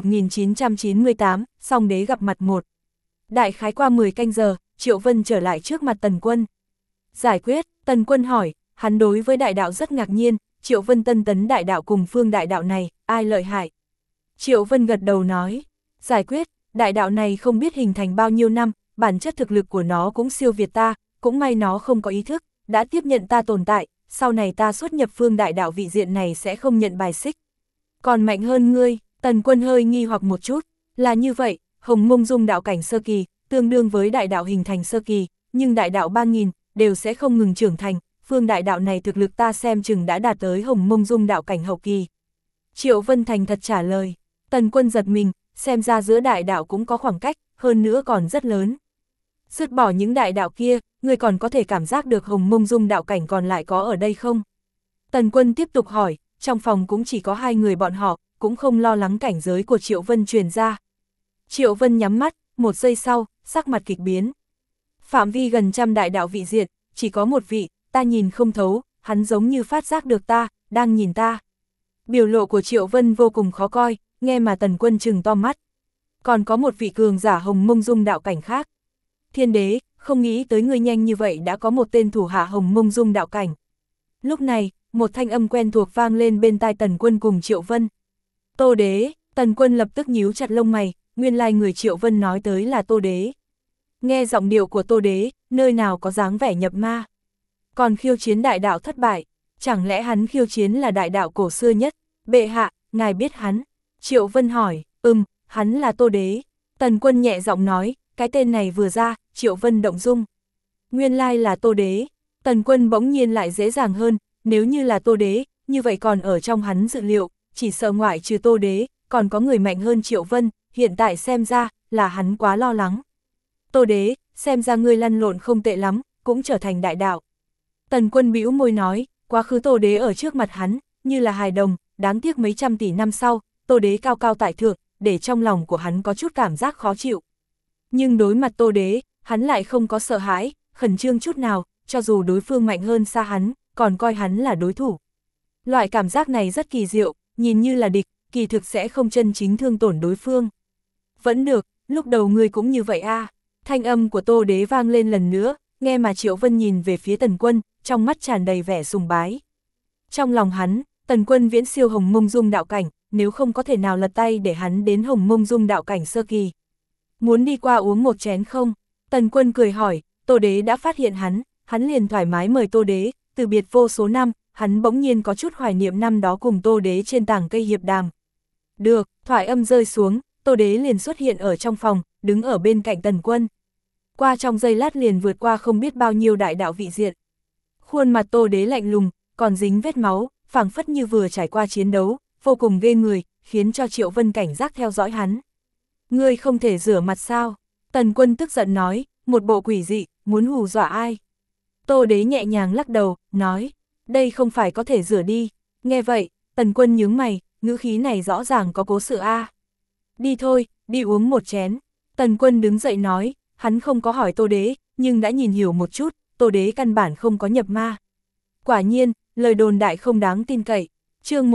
1998, Song Đế gặp mặt 1. Đại khái qua 10 canh giờ, Triệu Vân trở lại trước mặt Tần Quân. Giải quyết, Tần Quân hỏi, hắn đối với đại đạo rất ngạc nhiên, Triệu Vân tân tấn đại đạo cùng phương đại đạo này, ai lợi hại? Triệu Vân gật đầu nói, giải quyết, đại đạo này không biết hình thành bao nhiêu năm, bản chất thực lực của nó cũng siêu việt ta, cũng may nó không có ý thức, đã tiếp nhận ta tồn tại, sau này ta xuất nhập phương đại đạo vị diện này sẽ không nhận bài xích. Còn mạnh hơn ngươi, Tần Quân hơi nghi hoặc một chút, là như vậy, Hồng Mông Dung đạo cảnh sơ kỳ, tương đương với đại đạo hình thành sơ kỳ, nhưng đại đạo 3000 đều sẽ không ngừng trưởng thành, phương đại đạo này thực lực ta xem chừng đã đạt tới Hồng Mông Dung đạo cảnh hậu kỳ. Triệu Vân thành thật trả lời, Tần Quân giật mình, xem ra giữa đại đạo cũng có khoảng cách, hơn nữa còn rất lớn. Dứt bỏ những đại đạo kia, người còn có thể cảm giác được Hồng Mông Dung đạo cảnh còn lại có ở đây không? Tần Quân tiếp tục hỏi, trong phòng cũng chỉ có hai người bọn họ, cũng không lo lắng cảnh giới của Triệu Vân truyền ra. Triệu Vân nhắm mắt, một giây sau, sắc mặt kịch biến. Phạm vi gần trăm đại đạo vị diện, chỉ có một vị, ta nhìn không thấu, hắn giống như phát giác được ta, đang nhìn ta. Biểu lộ của Triệu Vân vô cùng khó coi, nghe mà Tần Quân trừng to mắt. Còn có một vị cường giả Hồng Mông Dung đạo cảnh khác. Thiên đế, không nghĩ tới ngươi nhanh như vậy đã có một tên thủ hạ Hồng Mông Dung đạo cảnh. Lúc này, một thanh âm quen thuộc vang lên bên tai Tần Quân cùng Triệu Vân. Tô đế, Tần Quân lập tức nhíu chặt lông mày, nguyên lai người Triệu Vân nói tới là Tô đế. Nghe giọng điệu của Tô đế, nơi nào có dáng vẻ nhập ma. Còn khiêu chiến đại đạo thất bại, chẳng lẽ hắn khiêu chiến là đại đạo cổ xưa nhất? Bệ hạ, ngài biết hắn? Triệu Vân hỏi, hắn là Tô đế. Tần Quân nhẹ giọng nói, cái tên này vừa ra, Triệu Vân động dung. Nguyên lai là Tô đế. Tần Quân bỗng nhiên lại dễ dàng hơn, nếu như là Tô đế, như vậy còn ở trong hắn dự liệu, chỉ sợ ngoại trừ Tô đế, còn có người mạnh hơn Triệu Vân, hiện tại xem ra, là hắn quá lo lắng. Tô đế, xem ra ngươi lăn lộn không tệ lắm, cũng trở thành đại đạo. Tần Quân bĩu môi nói, quá khứ Tô đế ở trước mặt hắn, như là hài đồng, đáng tiếc mấy trăm tỷ năm sau, Tô đế cao cao tại thượng, để trong lòng của hắn có chút cảm giác khó chịu. Nhưng đối mặt Tô đế, hắn lại không có sợ hãi, khẩn trương chút nào, cho dù đối phương mạnh hơn xa hắn, còn coi hắn là đối thủ. Loại cảm giác này rất kỳ diệu, nhìn như là địch, kỳ thực sẽ không chân chính thương tổn đối phương. Vẫn được, lúc đầu ngươi cũng như vậy a. Thanh âm của Tô đế vang lên lần nữa, nghe mà Triệu Vân nhìn về phía Tần Quân, trong mắt tràn đầy vẻ sùng bái. Trong lòng hắn, Tần Quân viễn siêu Hồng Mông Dung đạo cảnh, nếu không có thể nào lật tay để hắn đến Hồng Mông Dung đạo cảnh sơ kỳ. Muốn đi qua uống một chén không? Tần Quân cười hỏi, Tô đế đã phát hiện hắn liền thoải mái mời Tô đế, từ biệt vô số năm, hắn bỗng nhiên có chút hoài niệm năm đó cùng Tô đế trên tảng cây hiệp đàm. Được, thoại âm rơi xuống, Tô đế liền xuất hiện ở trong phòng, đứng ở bên cạnh Tần Quân. Qua trong giây lát liền vượt qua không biết bao nhiêu đại đạo vị diện. Khuôn mặt Tô đế lạnh lùng, còn dính vết máu, phảng phất như vừa trải qua chiến đấu, vô cùng ghê người, khiến cho Triệu Vân cảnh giác theo dõi hắn. Ngươi không thể rửa mặt sao? Tần Quân tức giận nói, một bộ quỷ dị, muốn hù dọa ai? Tô đế nhẹ nhàng lắc đầu, nói, đây không phải có thể rửa đi. Nghe vậy, Tần Quân nhướng mày, ngữ khí này rõ ràng có cố sự a. Đi thôi, đi uống một chén. Tần Quân đứng dậy nói, hắn không có hỏi Tô đế, nhưng đã nhìn hiểu một chút, Tô đế căn bản không có nhập ma. Quả nhiên, lời đồn đại không đáng tin cậy. Chương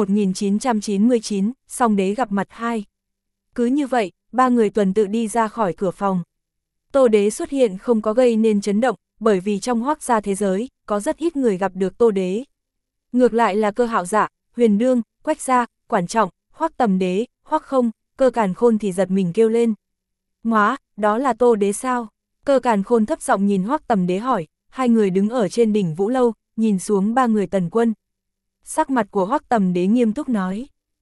1999, Song đế gặp mặt 2. Cứ như vậy, ba người tuần tự đi ra khỏi cửa phòng. Tô đế xuất hiện không có gây nên chấn động, bởi vì trong Hoắc gia thế giới, có rất ít người gặp được Tô đế. Ngược lại là Cơ Hạo Dạ, Huyền Đương, Quách gia, Quản Trọng, Hoắc Tầm đế, Hoắc Không, Cơ Càn Khôn thì giật mình kêu lên. Móa, đó là Tô đế sao? Cơ Càn Khôn thấp giọng nhìn Hoắc Tầm đế hỏi, hai người đứng ở trên đỉnh Vũ Lâu, nhìn xuống ba người Tần Quân. Sắc mặt của Hoắc Tầm đế nghiêm túc nói,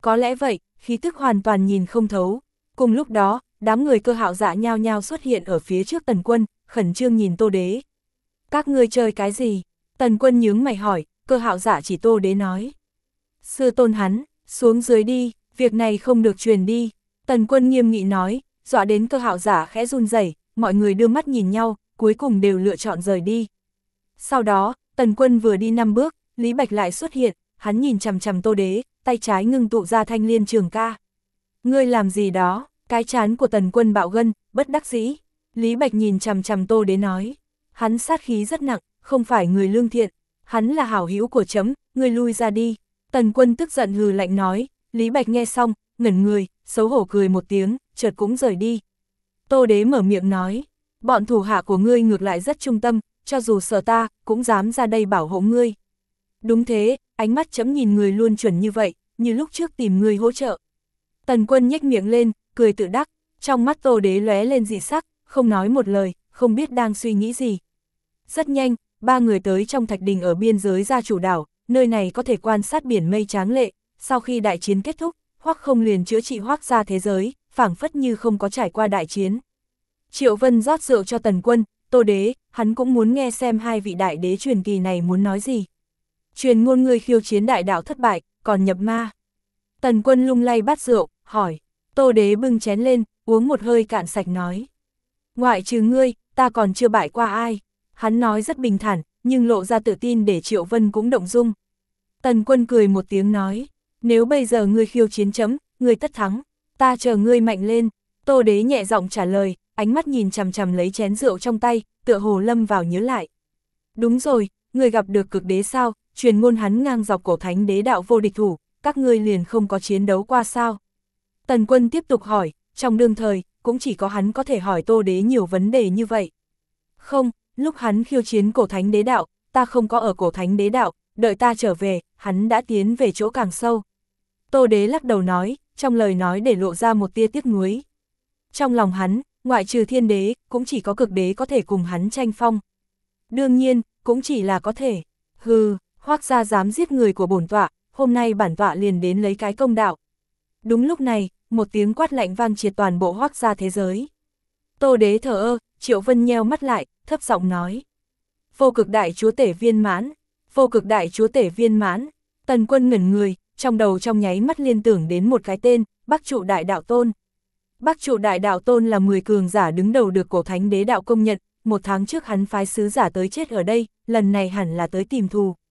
Có lẽ vậy, khí tức hoàn toàn nhìn không thấu. Cùng lúc đó, đám người Cơ Hạo Dạ nhao nhao xuất hiện ở phía trước Tần Quân, khẩn trương nhìn Tô Đế. Các ngươi chơi cái gì? Tần Quân nhướng mày hỏi, Cơ Hạo Dạ chỉ Tô Đế nói. Sư tôn hắn, xuống dưới đi, việc này không được truyền đi. Tần Quân nghiêm nghị nói, dọa đến Cơ Hạo Dạ khẽ run rẩy, mọi người đưa mắt nhìn nhau, cuối cùng đều lựa chọn rời đi. Sau đó, Tần Quân vừa đi 5 bước, Lý Bạch lại xuất hiện, hắn nhìn chằm chằm Tô Đế, tay trái ngưng tụ ra thanh liên trường ca. Ngươi làm gì đó? Cái trán của Tần Quân bạo gân, bất đắc dĩ. Lý Bạch nhìn chằm chằm Tô Đế nói, hắn sát khí rất nặng, không phải người lương thiện, hắn là hảo hữu của chấm, ngươi lui ra đi. Tần Quân tức giận hừ lạnh nói, Lý Bạch nghe xong, ngẩn người, xấu hổ cười một tiếng, chợt cũng rời đi. Tô Đế mở miệng nói, bọn thủ hạ của ngươi ngược lại rất trung tâm, cho dù sợ ta, cũng dám ra đây bảo hộ ngươi. Đúng thế, ánh mắt chấm nhìn người luôn chuẩn như vậy, như lúc trước tìm ngươi hỗ trợ. Tần Quân nhếch miệng lên, cười tự đắc, trong mắt Tô Đế lóe lên dị sắc, không nói một lời, không biết đang suy nghĩ gì. Rất nhanh, ba người tới trong thạch đình ở biên giới Gia Chủ đảo, nơi này có thể quan sát biển mây tráng lệ, sau khi đại chiến kết thúc, Hoắc Không liền chữa trị Hoắc gia thế giới, phảng phất như không có trải qua đại chiến. Triệu Vân rót rượu cho Tần Quân, Tô Đế, hắn cũng muốn nghe xem hai vị đại đế truyền kỳ này muốn nói gì. Truyền ngôn người khiêu chiến đại đạo thất bại, còn nhập ma. Tần Quân lung lay bát rượu, hỏi. Tô Đế bưng chén lên, uống một hơi cạn sạch nói. Ngoại trừ ngươi, ta còn chưa bại qua ai. Hắn nói rất bình thản, nhưng lộ ra tự tin để Triệu Vân cũng động dung. Tần Quân cười một tiếng nói. Nếu bây giờ ngươi khiêu chiến chấm, ngươi tất thắng. Ta chờ ngươi mạnh lên. Tô Đế nhẹ giọng trả lời, ánh mắt nhìn chằm chằm lấy chén rượu trong tay, tựa hồ lâm vào nhớ lại. Đúng rồi, ngươi gặp được cực đế sao, truyền ngôn hắn ngang dọc cổ thánh đế đạo vô địch thủ, các ngươi liền không có chiến đấu qua sao. Tần Quân tiếp tục hỏi, trong đương thời, cũng chỉ có hắn có thể hỏi Tô Đế nhiều vấn đề như vậy. Không, lúc hắn khiêu chiến cổ thánh đế đạo, ta không có ở cổ thánh đế đạo, đợi ta trở về, hắn đã tiến về chỗ càng sâu. Tô Đế lắc đầu nói, trong lời nói để lộ ra một tia tiếc nuối. Trong lòng hắn, ngoại trừ thiên đế, cũng chỉ có cực đế có thể cùng hắn tranh phong. Đương nhiên, cũng chỉ là có thể. Hừ, Hoắc gia dám giết người của bổn tọa, hôm nay bản tọa liền đến lấy cái công đạo. Đúng lúc này, một tiếng quát lạnh vang triệt toàn bộ Hoắc gia thế giới. Tô Đế thờ ơ, Triệu Vân nheo mắt lại, thấp giọng nói. Vô cực đại chúa tể viên mãn, vô cực đại chúa tể viên mãn. Tần Quân ngẩn người, trong đầu trong nháy mắt liên tưởng đến một cái tên, Bắc Trụ Đại Đạo Tôn. Bắc Trụ Đại Đạo Tôn là 10 cường giả đứng đầu được cổ thánh đế đạo công nhận, 1 tháng trước hắn phái sứ giả tới chết ở đây, lần này hẳn là tới tìm thù.